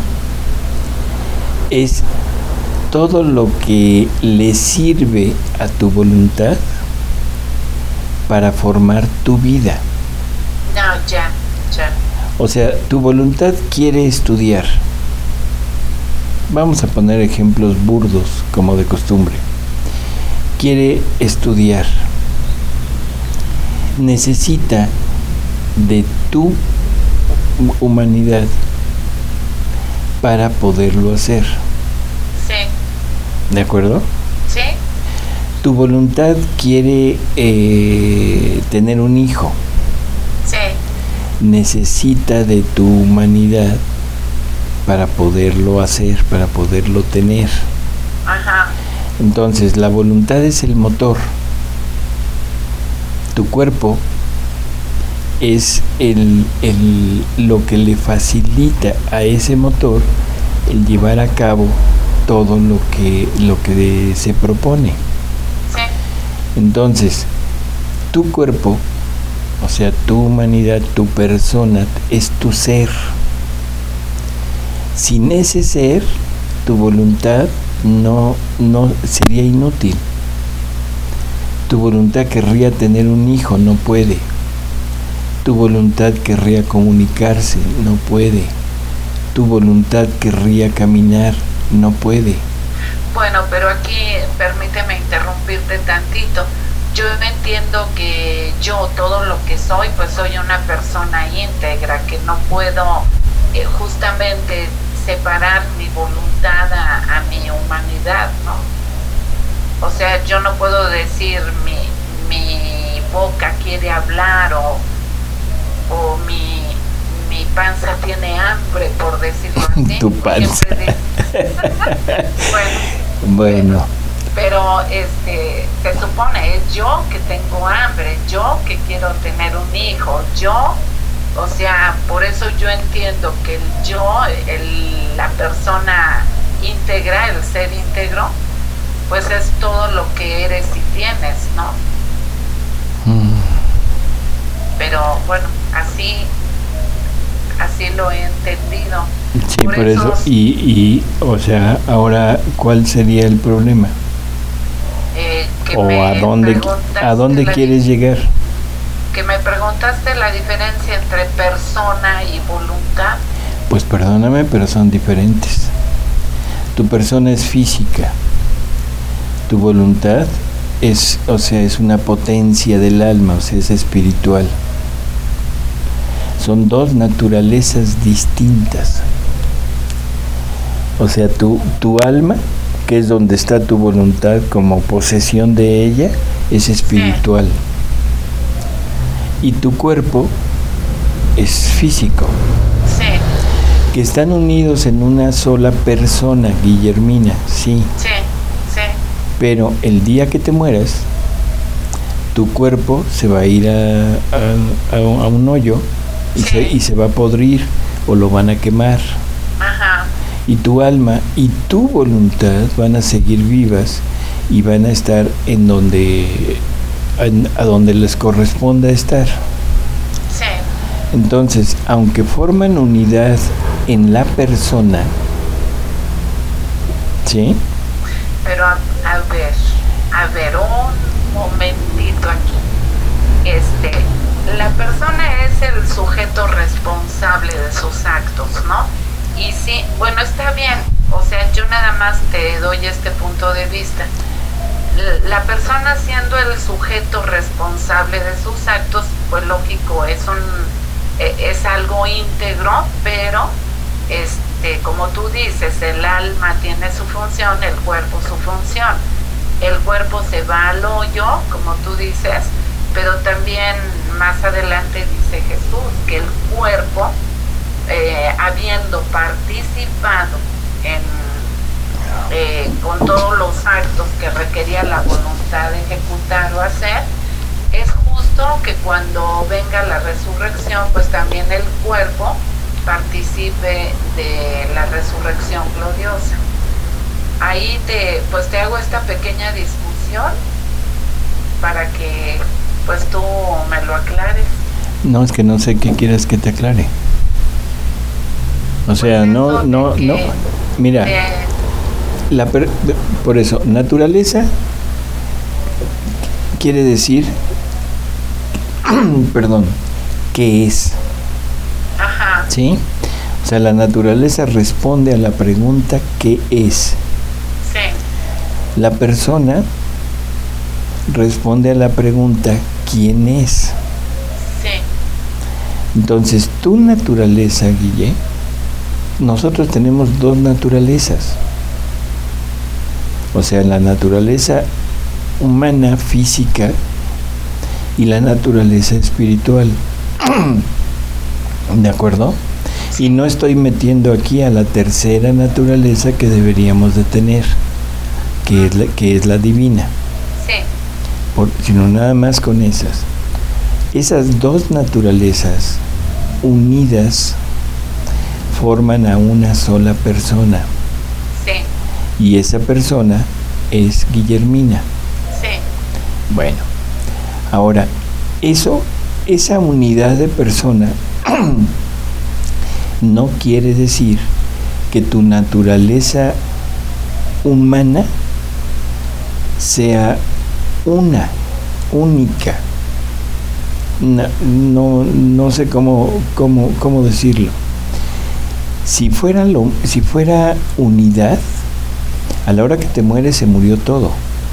es todo lo que le sirve a tu voluntad para formar tu vida. No, ya. O sea, tu voluntad quiere estudiar. Vamos a poner ejemplos burdos, como de costumbre. Quiere estudiar. Necesita de tu humanidad para poderlo hacer. Sí. ¿De acuerdo? Sí. Tu voluntad quiere tener un hijo. Sí. Necesita de tu humanidad para poderlo hacer, para poderlo tener. Ajá. Entonces, la voluntad es el motor. Tu cuerpo es lo que le facilita a ese motor el llevar a cabo todo lo que se propone. Sí. Entonces, tu cuerpo, o sea, tu humanidad, tu persona, es tu ser. Sin ese ser, tu voluntad no sería inútil. Tu voluntad querría tener un hijo, no puede. Tu voluntad querría comunicarse, no puede. Tu voluntad querría caminar, no puede. Bueno, pero aquí permíteme interrumpirte tantito. Yo entiendo que yo, todo lo que soy, pues soy una persona íntegra, que no puedo justamente separar mi voluntad a mi humanidad, ¿no? O sea, yo no puedo decir mi boca quiere hablar o mi panza tiene hambre, por decirlo así. Tu panza. Bueno. Pero se supone, es yo que tengo hambre, yo que quiero tener un hijo, yo, o sea, por eso yo entiendo que el yo, la persona íntegra, el ser íntegro, pues es todo lo que eres y tienes, ¿no? Pero bueno, así lo he entendido. Sí, por eso, y o sea, ahora, ¿cuál sería el problema? ¿O a dónde quieres llegar? Que me preguntaste la diferencia entre persona y voluntad. Pues perdóname, pero son diferentes. Tu persona es física. Tu voluntad es una potencia del alma, o sea, es espiritual. Son dos naturalezas distintas. O sea, tu alma, que es donde está tu voluntad como posesión de ella, es espiritual. Y tu cuerpo es físico. Sí. Que están unidos en una sola persona, Guillermina, sí. Sí. Pero el día que te mueras, tu cuerpo se va a ir a un hoyo y se va a podrir o lo van a quemar. Ajá. Y tu alma y tu voluntad van a seguir vivas y van a estar a donde les corresponda estar. Sí. Entonces, aunque forman unidad en la persona, ¿sí? Pero a ver, un momentito aquí. La persona es el sujeto responsable de sus actos, ¿no? Y sí, bueno, está bien. O sea, yo nada más te doy este punto de vista. La persona siendo el sujeto responsable de sus actos, pues lógico, es algo íntegro, pero como tú dices, el alma tiene su función, el cuerpo su función. El cuerpo se va al hoyo, como tú dices, pero también más adelante dice Jesús que el cuerpo, habiendo participado con todos los actos que requería la voluntad de ejecutar o hacer, es justo que cuando venga la resurrección, pues también el cuerpo participe de la resurrección gloriosa. Ahí te hago esta pequeña discusión. para que pues tú me lo aclares. No, es que no sé qué quieres que te aclare. O sea, Pues no. Mira, por eso, naturaleza quiere decir, perdón, ¿qué es? Ajá. ¿Sí? O sea, la naturaleza responde a la pregunta ¿qué es? Sí. La persona responde a la pregunta ¿quién es? Sí. Entonces, tu naturaleza, Guille, nosotros tenemos dos naturalezas. O sea, la naturaleza humana, física, y la naturaleza espiritual. ¿De acuerdo? Y no estoy metiendo aquí a la tercera naturaleza que deberíamos de tener, que es la divina. Sí. Sino nada más con esas. Esas dos naturalezas unidas forman a una sola persona. Sí. Y esa persona es Guillermina. Sí. Bueno, ahora, esa unidad de persona no quiere decir que tu naturaleza humana sea única. No sé cómo decirlo. Si fuera unidad, a la hora que te mueres se murió todo.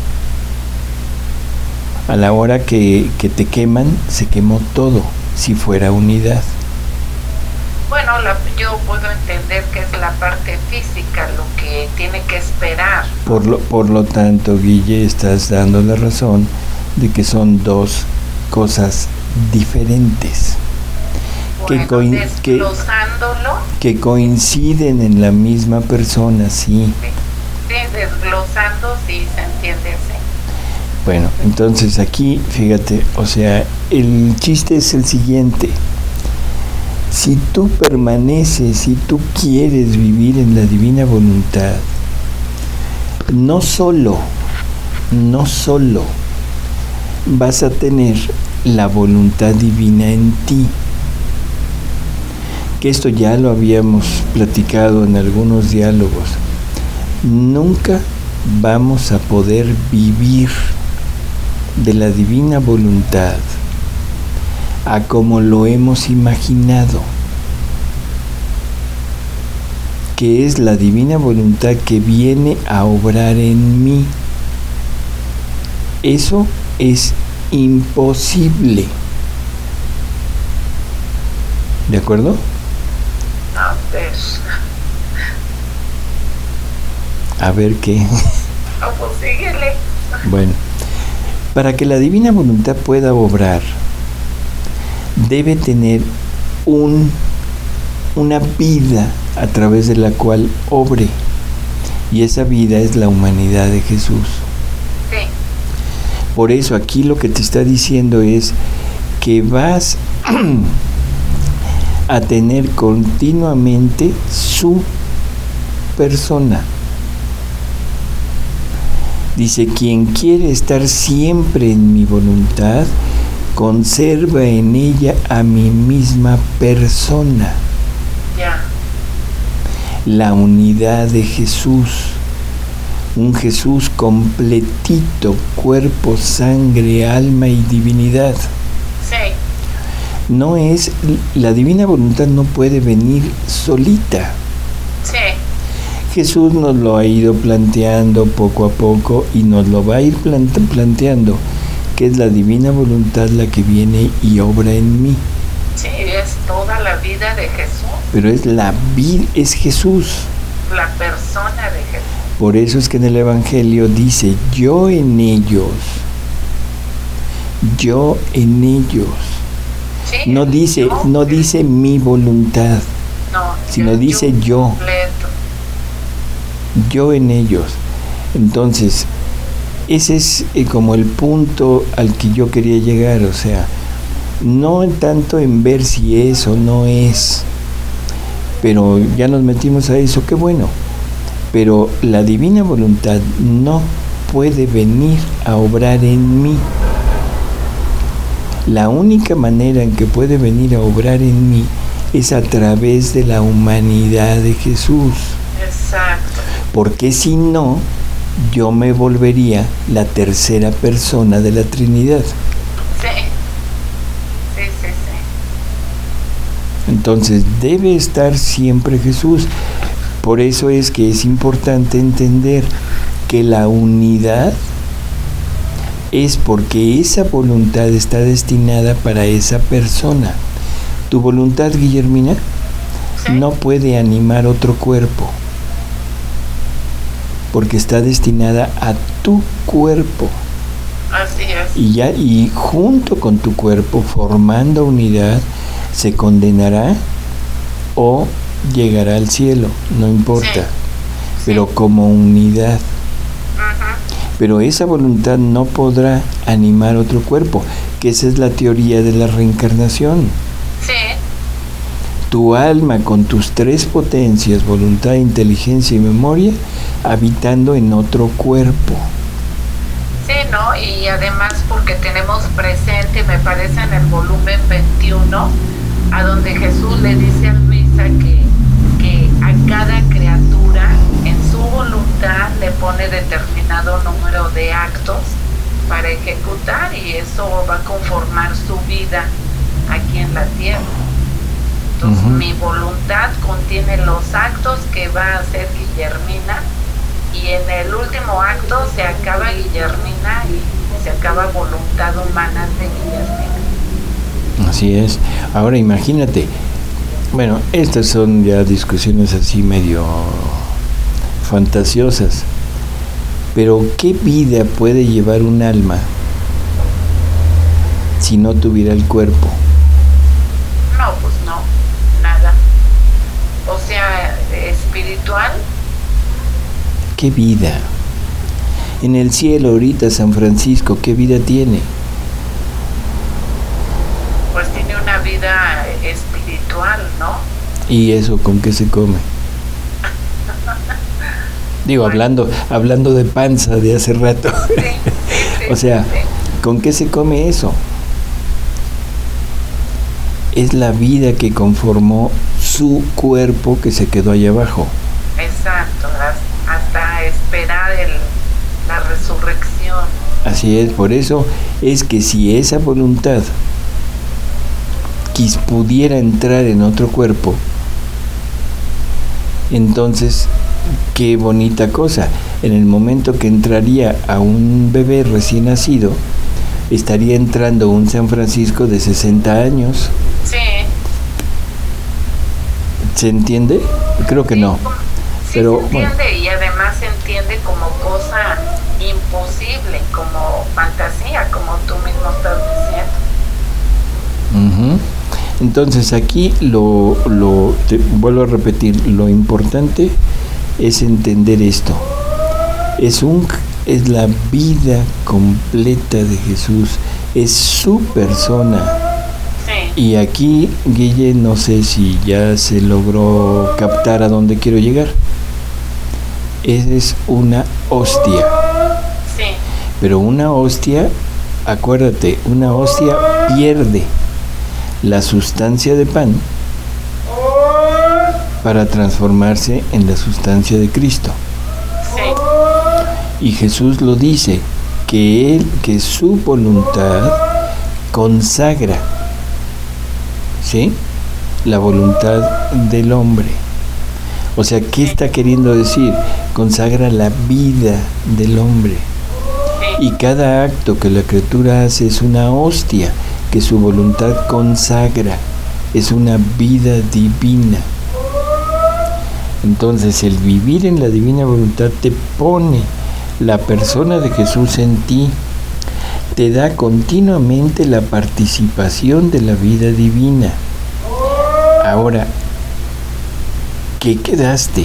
A la hora que te queman, se quemó todo, si fuera unidad. Bueno, yo puedo entender que es la parte física lo que tiene que esperar. Por lo tanto, Guille, estás dando la razón de que son dos cosas diferentes. Bueno, desglosándolo. Que coinciden en la misma persona, sí. Sí, desglosando, sí, se entiende así. Bueno, entonces aquí, fíjate, o sea, el chiste es el siguiente. Si tú permaneces, si tú quieres vivir en la divina voluntad, no solo vas a tener la voluntad divina en ti, que esto ya lo habíamos platicado en algunos diálogos, nunca vamos a poder vivir de la divina voluntad a como lo hemos imaginado, que es la divina voluntad que viene a obrar en mí. Eso es imposible. ¿De acuerdo? No, pues. A ver qué. No, pues síguele. Bueno, para que la divina voluntad pueda obrar, debe tener una vida a través de la cual obre, y esa vida es la humanidad de Jesús. Sí. Por eso aquí lo que te está diciendo es que vas a tener continuamente su persona. Dice, quien quiere estar siempre en mi voluntad, conserva en ella a mi misma persona. Ya. La unidad de Jesús, un Jesús completito, cuerpo, sangre, alma y divinidad. Sí. No es, la divina voluntad no puede venir solita. Sí. Jesús nos lo ha ido planteando poco a poco y nos lo va a ir planteando, que es la divina voluntad la que viene y obra en mí. Sí, es toda la vida de Jesús. Pero es la vida, es Jesús. La persona de Jesús. Por eso es que en el Evangelio dice, yo en ellos. Sí, No dice mi voluntad, no, sino dice yo. Completo. Yo en ellos. Entonces, ese es como el punto al que yo quería llegar, o sea, no tanto en ver si es o no es, pero ya nos metimos a eso, qué bueno, pero la divina voluntad no puede venir a obrar en mí La única manera en que puede venir a obrar en mí es a través de la humanidad de Jesús. Exacto. Porque si no, yo me volvería la tercera persona de la Trinidad. Sí. Entonces debe estar siempre Jesús. Por eso es que es importante entender que la unidad es porque esa voluntad está destinada para esa persona. Tu voluntad, Guillermina, ¿sí? No puede animar otro cuerpo, porque está destinada a tu cuerpo. Así es. Y junto con tu cuerpo, formando unidad, se condenará o llegará al cielo, no importa, sí. Pero sí. Como unidad. Uh-huh. Pero esa voluntad no podrá animar otro cuerpo, que esa es la teoría de la reencarnación. Sí. Tu alma con tus tres potencias, voluntad, inteligencia y memoria, habitando en otro cuerpo. Sí, ¿no? Y además porque tenemos presente, me parece en el volumen 21, a donde Jesús le dice a Luisa que a cada criatura en su voluntad le pone determinado número de actos para ejecutar, y eso va a conformar su vida aquí en la tierra. Entonces, Uh-huh. Mi voluntad contiene los actos que va a hacer Guillermina, y en el último acto se acaba Guillermina y se acaba voluntad humana de Guillermina. Así es. Ahora imagínate, bueno, estas son ya discusiones así medio fantasiosas, pero ¿qué vida puede llevar un alma si no tuviera el cuerpo? No, pues no, nada. O sea, espiritual. ¿Qué vida? En el cielo ahorita San Francisco, ¿qué vida tiene? Pues tiene una vida espiritual, ¿no? ¿Y eso con qué se come? Digo, Bueno. hablando de panza de hace rato. Sí, O sea, sí. ¿con qué se come eso? Es la vida que conformó su cuerpo que se quedó allá abajo. Exacto, hasta esperar la resurrección. Así es, por eso es que si esa voluntad pudiera entrar en otro cuerpo, entonces, qué bonita cosa. En el momento que entraría a un bebé recién nacido, estaría entrando un San Francisco de 60 años. Sí. ¿Se entiende? Creo que Sí, no. Sí, Pero, se entiende, y además se entiende como cosa imposible, como fantasía, como tú mismo estás diciendo. Uh-huh. Entonces aquí te vuelvo a repetir, lo importante es entender esto. Es la vida completa de Jesús, es su persona. Sí. Y aquí, Guille, no sé si ya se logró captar a dónde quiero llegar. Es una hostia. Sí. Pero una hostia, acuérdate, una hostia pierde la sustancia de pan para transformarse en la sustancia de Cristo. Sí. Y Jesús lo dice, que su voluntad consagra, ¿sí?, la voluntad del hombre. O sea, ¿qué está queriendo decir? Consagra la vida del hombre. Y cada acto que la criatura hace es una hostia que su voluntad consagra, es una vida divina. Entonces, el vivir en la divina voluntad te pone la persona de Jesús en ti, te da continuamente la participación de la vida divina. Ahora, ¿qué quedaste?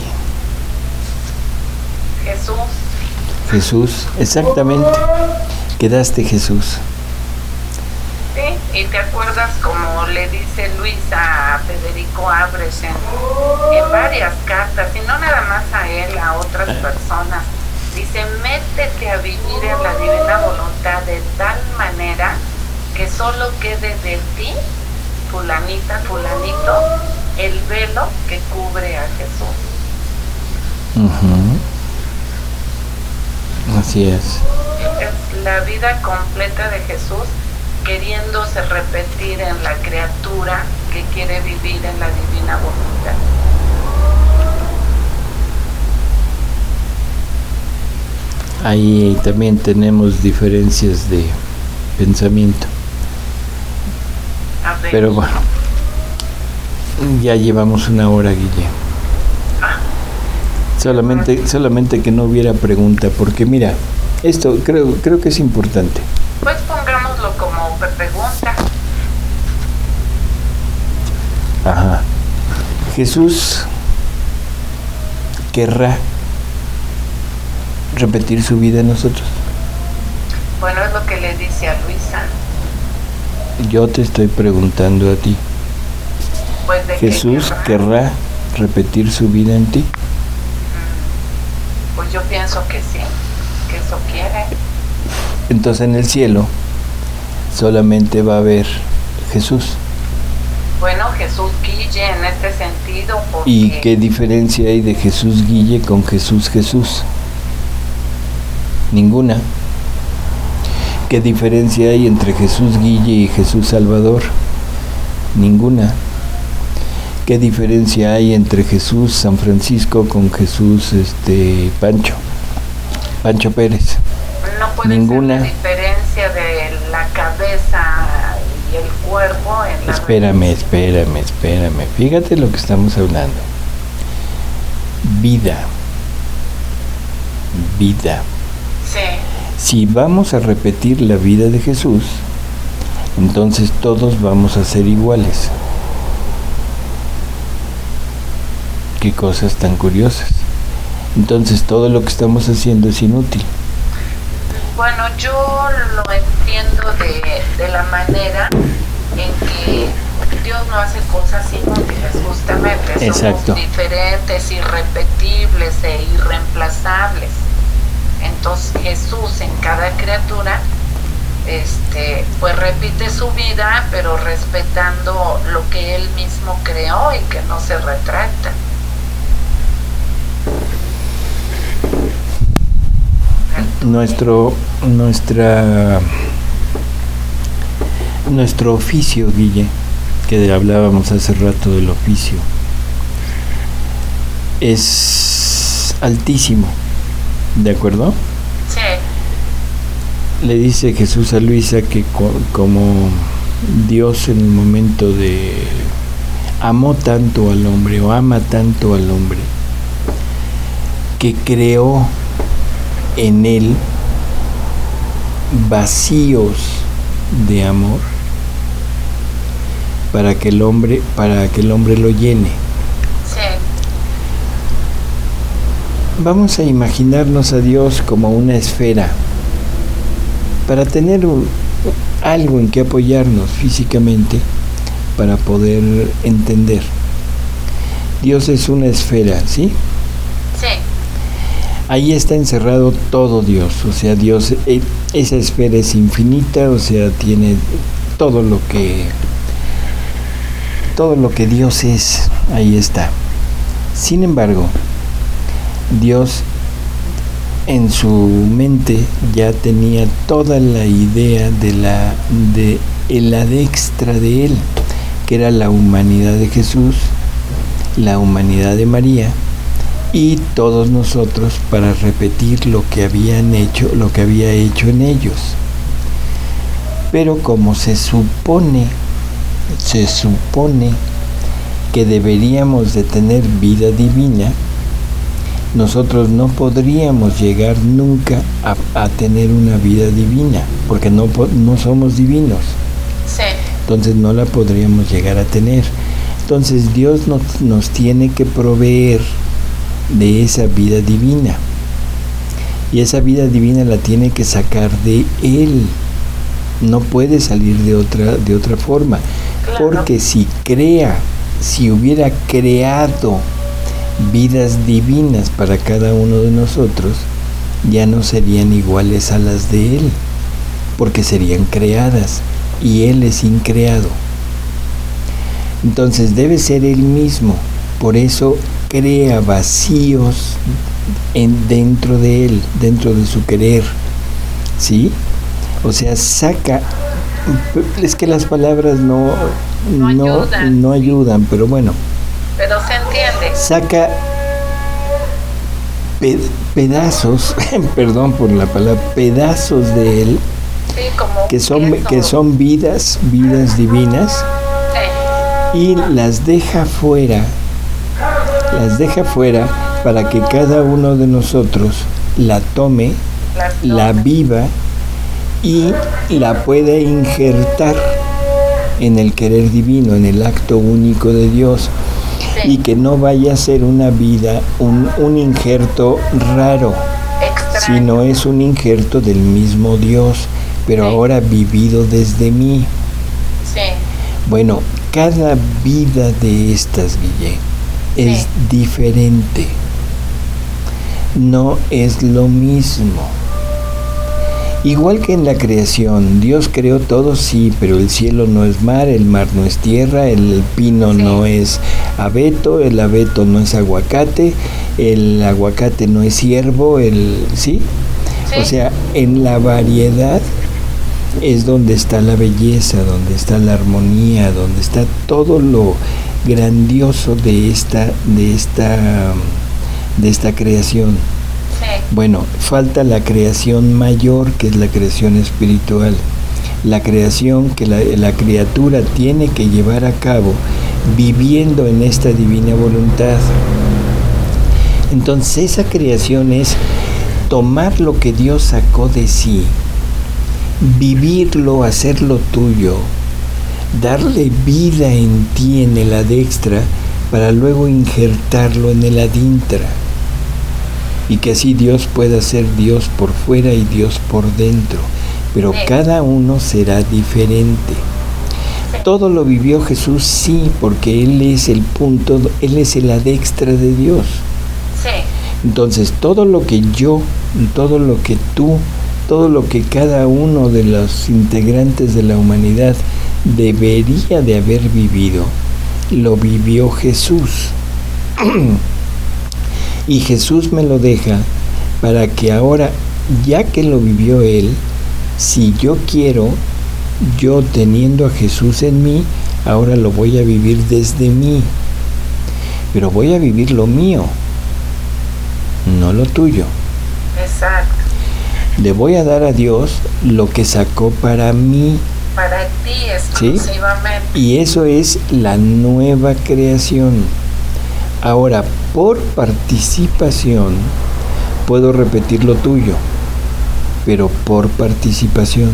Jesús, exactamente. Quedaste Jesús. Sí, y te acuerdas como le dice Luis a Federico Abres en varias cartas, y no nada más a él, a otras personas. Dice, métete a vivir en la divina voluntad de tal manera que solo quede de ti, fulanita, fulanito, el velo que cubre a Jesús. Así es. Es la vida completa de Jesús queriéndose repetir en la criatura que quiere vivir en la divina voluntad. Ahí también tenemos diferencias de pensamiento. A ver. Pero bueno, ya llevamos 1 hora, Guille. Solamente que no hubiera pregunta, porque mira, esto creo que es importante. Pues pongámoslo como pregunta. Ajá. Jesús querrá repetir su vida en nosotros. Bueno, es lo que le dice a Luisa. Yo te estoy preguntando a ti. Pues de ¿Jesús querrá repetir su vida en ti? Pues yo pienso que sí, que eso quiere. Entonces en el cielo solamente va a haber Jesús. Bueno, Jesús Guille en este sentido, porque... ¿Y qué diferencia hay de Jesús Guille con Jesús Jesús? Ninguna. ¿Qué diferencia hay entre Jesús Guille y Jesús Salvador? Ninguna. ¿Qué diferencia hay entre Jesús San Francisco con Jesús Pancho Pérez? No puede Ninguna. ser la diferencia de la cabeza y el cuerpo en la... Espérame. Fíjate lo que estamos hablando. Vida. Sí. Si vamos a repetir la vida de Jesús, entonces todos vamos a ser iguales. Qué cosas tan curiosas. Entonces todo lo que estamos haciendo es inútil. Bueno, yo lo entiendo de la manera en que Dios no hace cosas inútiles, justamente. Exacto. Somos diferentes, irrepetibles e irreemplazables. Entonces Jesús en cada criatura pues repite su vida, pero respetando lo que él mismo creó y que no se retracta. Nuestro oficio, Guille, que hablábamos hace rato del oficio, es altísimo, ¿de acuerdo? Sí. Le dice Jesús a Luisa que como Dios en el momento de amó tanto al hombre o ama tanto al hombre, que creó en él vacíos de amor para que el hombre lo llene. Sí. Vamos a imaginarnos a Dios como una esfera para tener algo en que apoyarnos físicamente para poder entender. Dios es una esfera, ¿sí? Sí. Ahí está encerrado todo Dios, o sea, Dios, esa esfera es infinita, o sea, tiene todo lo que Dios es, ahí está. Sin embargo, Dios en su mente ya tenía toda la idea de el adextra de él, que era la humanidad de Jesús, la humanidad de María, y todos nosotros para repetir lo que había hecho en ellos. Pero como se supone que deberíamos de tener vida divina, nosotros no podríamos llegar nunca a tener una vida divina, porque no somos divinos. Sí. Entonces no la podríamos llegar a tener. Entonces Dios nos tiene que proveer de esa vida divina, y esa vida divina la tiene que sacar de él, no puede salir de otra forma. Claro. Porque si hubiera creado vidas divinas para cada uno de nosotros, ya no serían iguales a las de él, porque serían creadas. y Él es increado. Entonces debe ser Él mismo. Por eso crea vacíos dentro de Él, dentro de su querer. ¿Sí? O sea, saca... Es que las palabras no ayudan, pero bueno. Pero se entiende. Saca pedazos, perdón por la palabra, pedazos de Él, sí, como que son vidas divinas, sí, y las deja fuera para que cada uno de nosotros la tome, la viva y la pueda injertar en el querer divino, en el acto único de Dios. Sí. Y que no vaya a ser una vida, un injerto raro, extraño, sino es un injerto del mismo Dios, pero sí, ahora vivido desde mí. Sí. Bueno, cada vida de estas, Guille, es sí, diferente. No es lo mismo. Igual que en la creación, Dios creó todo, sí, pero el cielo no es mar, el mar no es tierra, el pino sí, no es abeto, el abeto no es aguacate, el aguacate no es ciervo, ¿sí? Sí. O sea, en la variedad es donde está la belleza, donde está la armonía, donde está todo lo grandioso de esta creación. Bueno, falta la creación mayor, que es la creación espiritual, la creación que la criatura tiene que llevar a cabo viviendo en esta divina voluntad. Entonces esa creación es tomar lo que Dios sacó de sí, vivirlo, hacerlo tuyo, darle vida en ti, en el adextra, para luego injertarlo en el adintra. Y que así Dios pueda ser Dios por fuera y Dios por dentro, pero sí, cada uno será diferente. Sí. Todo lo vivió Jesús, sí, porque Él es el punto, Él es el adextra de Dios. Sí. Entonces, todo lo que yo, todo lo que tú, todo lo que cada uno de los integrantes de la humanidad debería de haber vivido, lo vivió Jesús. Y Jesús me lo deja para que ahora, ya que lo vivió Él, si yo quiero, yo teniendo a Jesús en mí, ahora lo voy a vivir desde mí. Pero voy a vivir lo mío, no lo tuyo. Exacto. Le voy a dar a Dios lo que sacó para mí. Para ti exclusivamente. ¿Sí? Y eso es la nueva creación. Ahora, por participación, puedo repetir lo tuyo, pero por participación.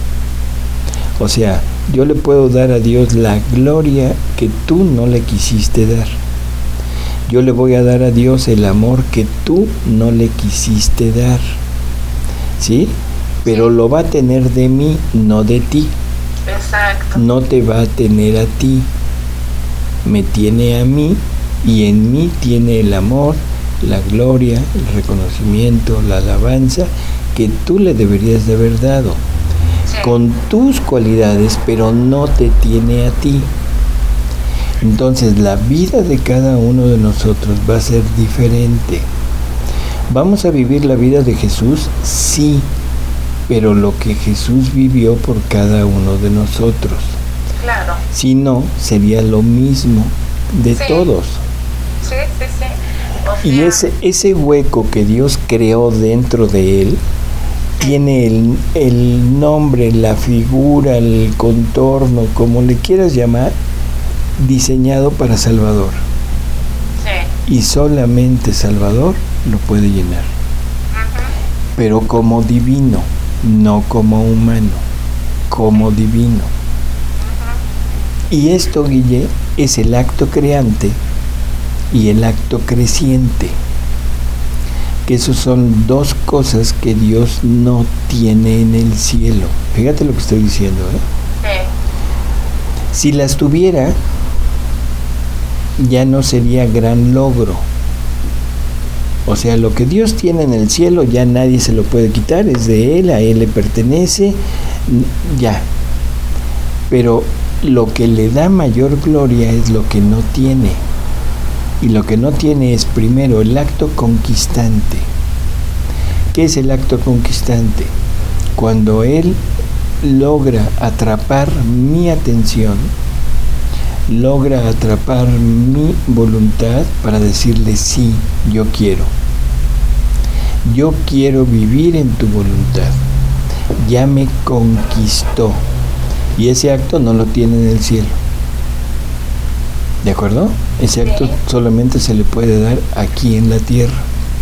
O sea, yo le puedo dar a Dios la gloria que tú no le quisiste dar. Yo le voy a dar a Dios el amor que tú no le quisiste dar. ¿Sí? Pero lo va a tener de mí, no de ti. Exacto. No te va a tener a ti. Me tiene a mí. Y en mí tiene el amor, la gloria, el reconocimiento, la alabanza que tú le deberías de haber dado. Sí. Con tus cualidades, pero no te tiene a ti. Entonces la vida de cada uno de nosotros va a ser diferente. ¿Vamos a vivir la vida de Jesús? Sí, pero lo que Jesús vivió por cada uno de nosotros. Claro. Si no, sería lo mismo de sí, todos. Sí, sí, sí. O sea, y ese hueco que Dios creó dentro de él tiene el nombre, la figura, el contorno, como le quieras llamar, diseñado para Salvador. Sí. Y solamente Salvador lo puede llenar. Uh-huh. Pero como divino, no como humano, como divino. Uh-huh. Y esto, Guille, es el acto creante y el acto creciente, que esos son dos cosas que Dios no tiene en el cielo. Fíjate lo que estoy diciendo, ¿eh? Sí. Si las tuviera, ya no sería gran logro. O sea, lo que Dios tiene en el cielo ya nadie se lo puede quitar, es de Él, a Él le pertenece, ya. Pero lo que le da mayor gloria es lo que no tiene. Y lo que no tiene es primero el acto conquistante. ¿Qué es el acto conquistante? Cuando Él logra atrapar mi atención, logra atrapar mi voluntad para decirle sí, yo quiero. Yo quiero vivir en tu voluntad. Ya me conquistó. Y ese acto no lo tiene en el cielo. ¿De acuerdo? Ese acto solamente se le puede dar aquí en la tierra.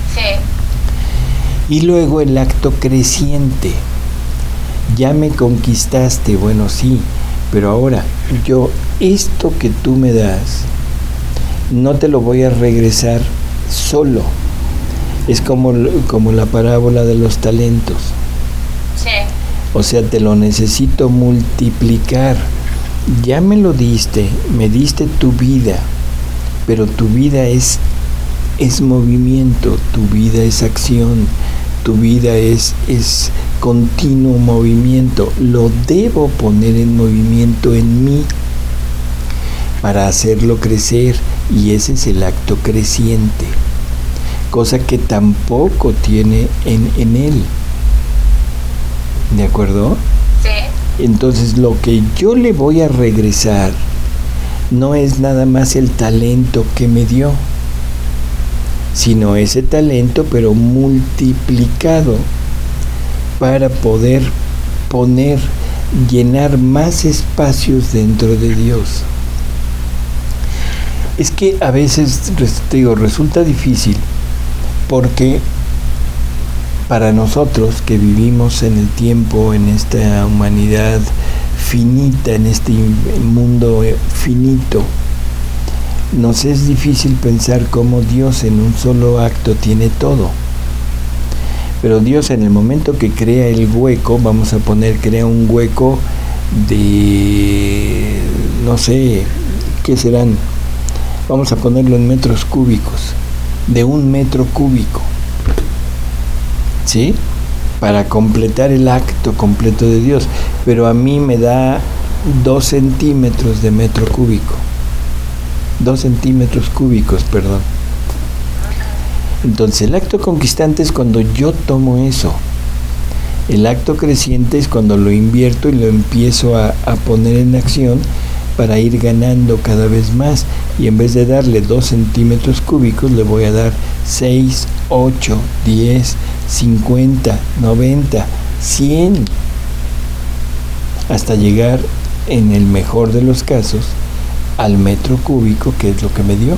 Sí. Y luego el acto creciente. Ya me conquistaste, bueno, sí, pero ahora yo esto que tú me das no te lo voy a regresar solo. Es como la parábola de los talentos. Sí. O sea, te lo necesito multiplicar. Ya me lo diste, me diste tu vida, pero tu vida es movimiento, tu vida es acción, tu vida es continuo movimiento. Lo debo poner en movimiento en mí para hacerlo crecer, y ese es el acto creciente, cosa que tampoco tiene en él. ¿De acuerdo? Sí. Entonces lo que yo le voy a regresar no es nada más el talento que me dio, sino ese talento pero multiplicado para poder llenar más espacios dentro de Dios. Es que a veces, te digo, resulta difícil porque para nosotros que vivimos en el tiempo, en esta humanidad finita, en este mundo finito, nos es difícil pensar cómo Dios en un solo acto tiene todo. Pero Dios, en el momento que crea el hueco, vamos a poner, crea un hueco de, no sé, ¿qué serán? Vamos a ponerlo en metros cúbicos, de 1 metro cúbico. ¿Sí? Para completar el acto completo de Dios. Pero a mí me da 2 centímetros de metro cúbico. 2 centímetros cúbicos, perdón. Entonces el acto conquistante es cuando yo tomo eso. El acto creciente es cuando lo invierto y lo empiezo a poner en acción para ir ganando cada vez más. Y en vez de darle 2 centímetros cúbicos, le voy a dar 6, 8, 10, 50, 90, 100, hasta llegar, en el mejor de los casos, al metro cúbico, que es lo que me dio.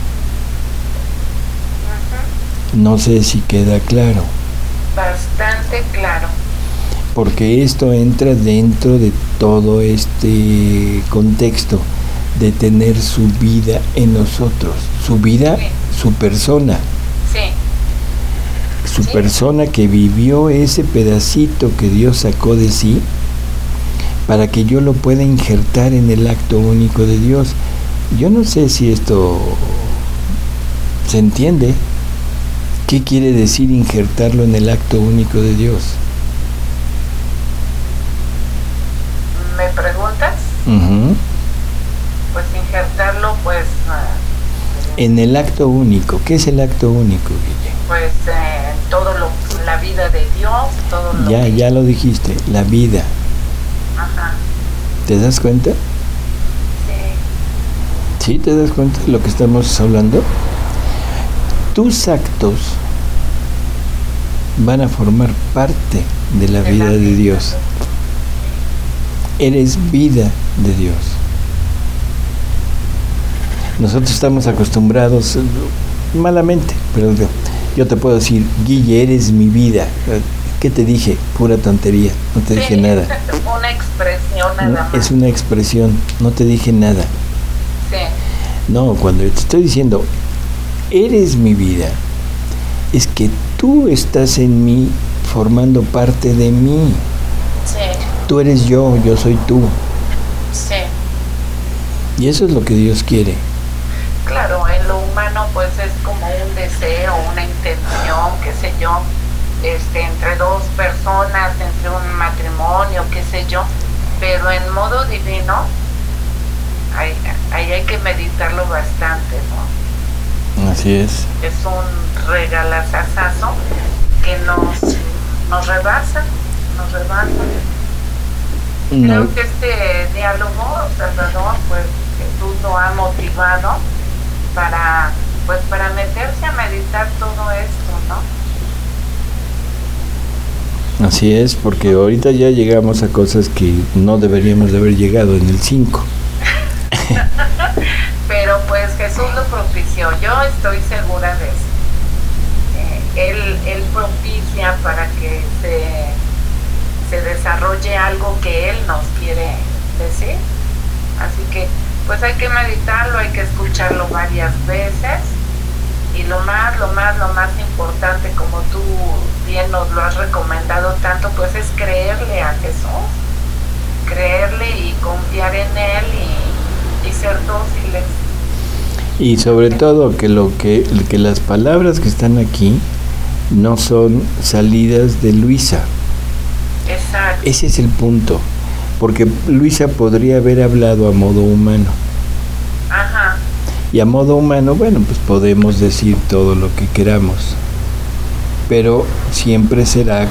No sé si queda claro. Bastante claro. Porque esto entra dentro de todo este contexto de tener su vida en nosotros, su vida, sí. Su persona. Sí. Su persona que vivió ese pedacito que Dios sacó de sí para que yo lo pueda injertar en el acto único de Dios. Yo no sé si esto se entiende. ¿Qué quiere decir injertarlo en el acto único de Dios? ¿Me preguntas? Uh-huh. Pues injertarlo, pues... en el acto único. ¿Qué es el acto único, Guille? Pues todo la vida de Dios, todo lo que... Ya lo dijiste, la vida. Ajá. ¿Te das cuenta? Sí. ¿Sí te das cuenta de lo que estamos hablando? Tus actos van a formar parte de la vida de Dios. Eres vida de Dios. Nosotros estamos acostumbrados, malamente, pero yo te puedo decir, Guille, eres mi vida. ¿Qué te dije? Pura tontería, no te dije nada. Una expresión nada más. Es una expresión, no te dije nada. Sí. No, cuando te estoy diciendo, eres mi vida, es que tú estás en mí, formando parte de mí. Sí. Tú eres yo soy tú. Sí. Y eso es lo que Dios quiere. Claro, en lo humano pues es como un deseo, una intención, qué sé yo, entre dos personas, entre un matrimonio, qué sé yo, pero en modo divino, ahí hay que meditarlo bastante, ¿no? Así es. Es un regalazazazo que nos rebasa. No. Creo que este diálogo, Salvador, pues Jesús lo ha motivado para meterse a meditar todo esto, ¿no? Así es, porque ahorita ya llegamos a cosas que no deberíamos de haber llegado en el 5. Pero pues Jesús lo propició, yo estoy segura de eso. Él propicia para que se desarrolle algo que Él nos quiere decir. Así que pues hay que meditarlo, hay que escucharlo varias veces. Y lo más importante, como tú bien nos lo has recomendado tanto, pues es creerle a Jesús, creerle y confiar en Él y ser dóciles. Y sobre todo que las palabras que están aquí no son salidas de Luisa. Exacto. Ese es el punto, porque Luisa podría haber hablado a modo humano. Ajá. Y a modo humano, bueno, pues podemos decir todo lo que queramos, pero siempre será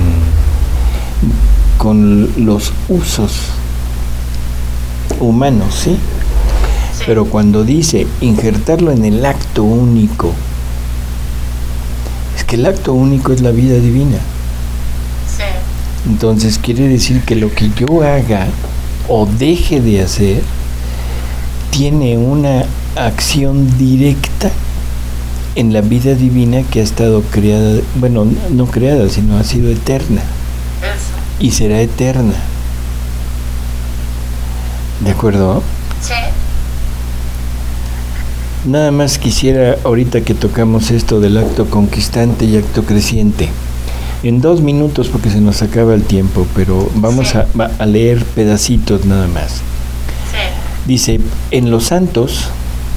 con los usos humanos, ¿sí? Sí. Pero cuando dice injertarlo en el acto único, es que el acto único es la vida divina. Sí. Entonces quiere decir que lo que yo haga o deje de hacer tiene una acción directa en la vida divina que ha estado creada, bueno, no creada, sino ha sido eterna. Eso. Y será eterna. ¿De acuerdo? Sí. Nada más quisiera, ahorita que tocamos esto del acto conquistante y acto creciente, en 2 minutos porque se nos acaba el tiempo, pero vamos Sí. a leer pedacitos nada más. Sí. Dice, en los santos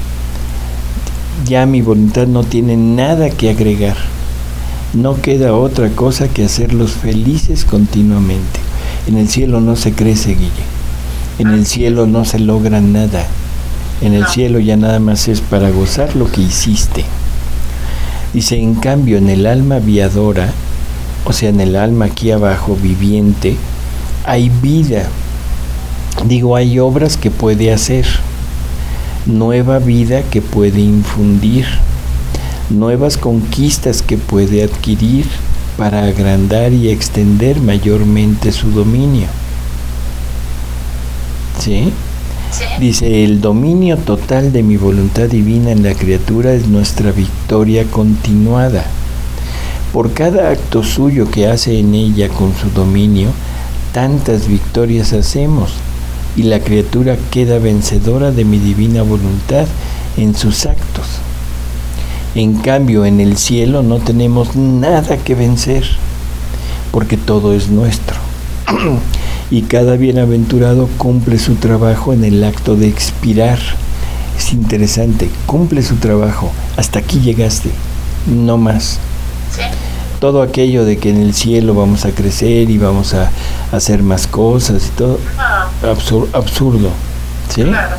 ya mi voluntad no tiene nada que agregar. No queda otra cosa que hacerlos felices continuamente. En el cielo no se crece, Guille. En el cielo no se logra nada. En el cielo ya nada más es para gozar lo que hiciste. Dice, en cambio, en el alma viadora, o sea, en el alma aquí abajo, viviente, hay vida. Digo, hay obras que puede hacer, nueva vida que puede infundir, nuevas conquistas que puede adquirir para agrandar y extender mayormente su dominio. ¿Sí? Sí. Dice, el dominio total de mi voluntad divina en la criatura es nuestra victoria continuada. Por cada acto suyo que hace en ella con su dominio, tantas victorias hacemos, y la criatura queda vencedora de mi divina voluntad en sus actos. En cambio, en el cielo no tenemos nada que vencer, porque todo es nuestro. Y cada bienaventurado cumple su trabajo en el acto de expirar. Es interesante, cumple su trabajo. Hasta aquí llegaste, no más. Sí. Todo aquello de que en el cielo vamos a crecer y vamos a hacer más cosas y todo, absurdo, ¿sí? Claro.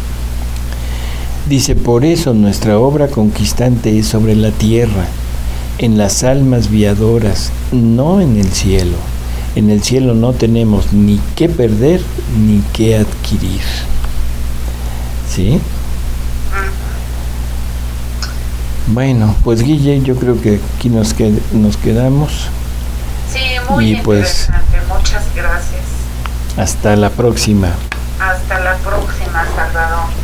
Dice, por eso nuestra obra conquistante es sobre la tierra, en las almas viadoras, no en el cielo. En el cielo no tenemos ni qué perder ni qué adquirir. ¿Sí? Bueno, pues Guille, yo creo que aquí nos quedamos. Sí, muy Y pues, interesante. Muchas gracias. hasta la próxima. Hasta la próxima, Salvador.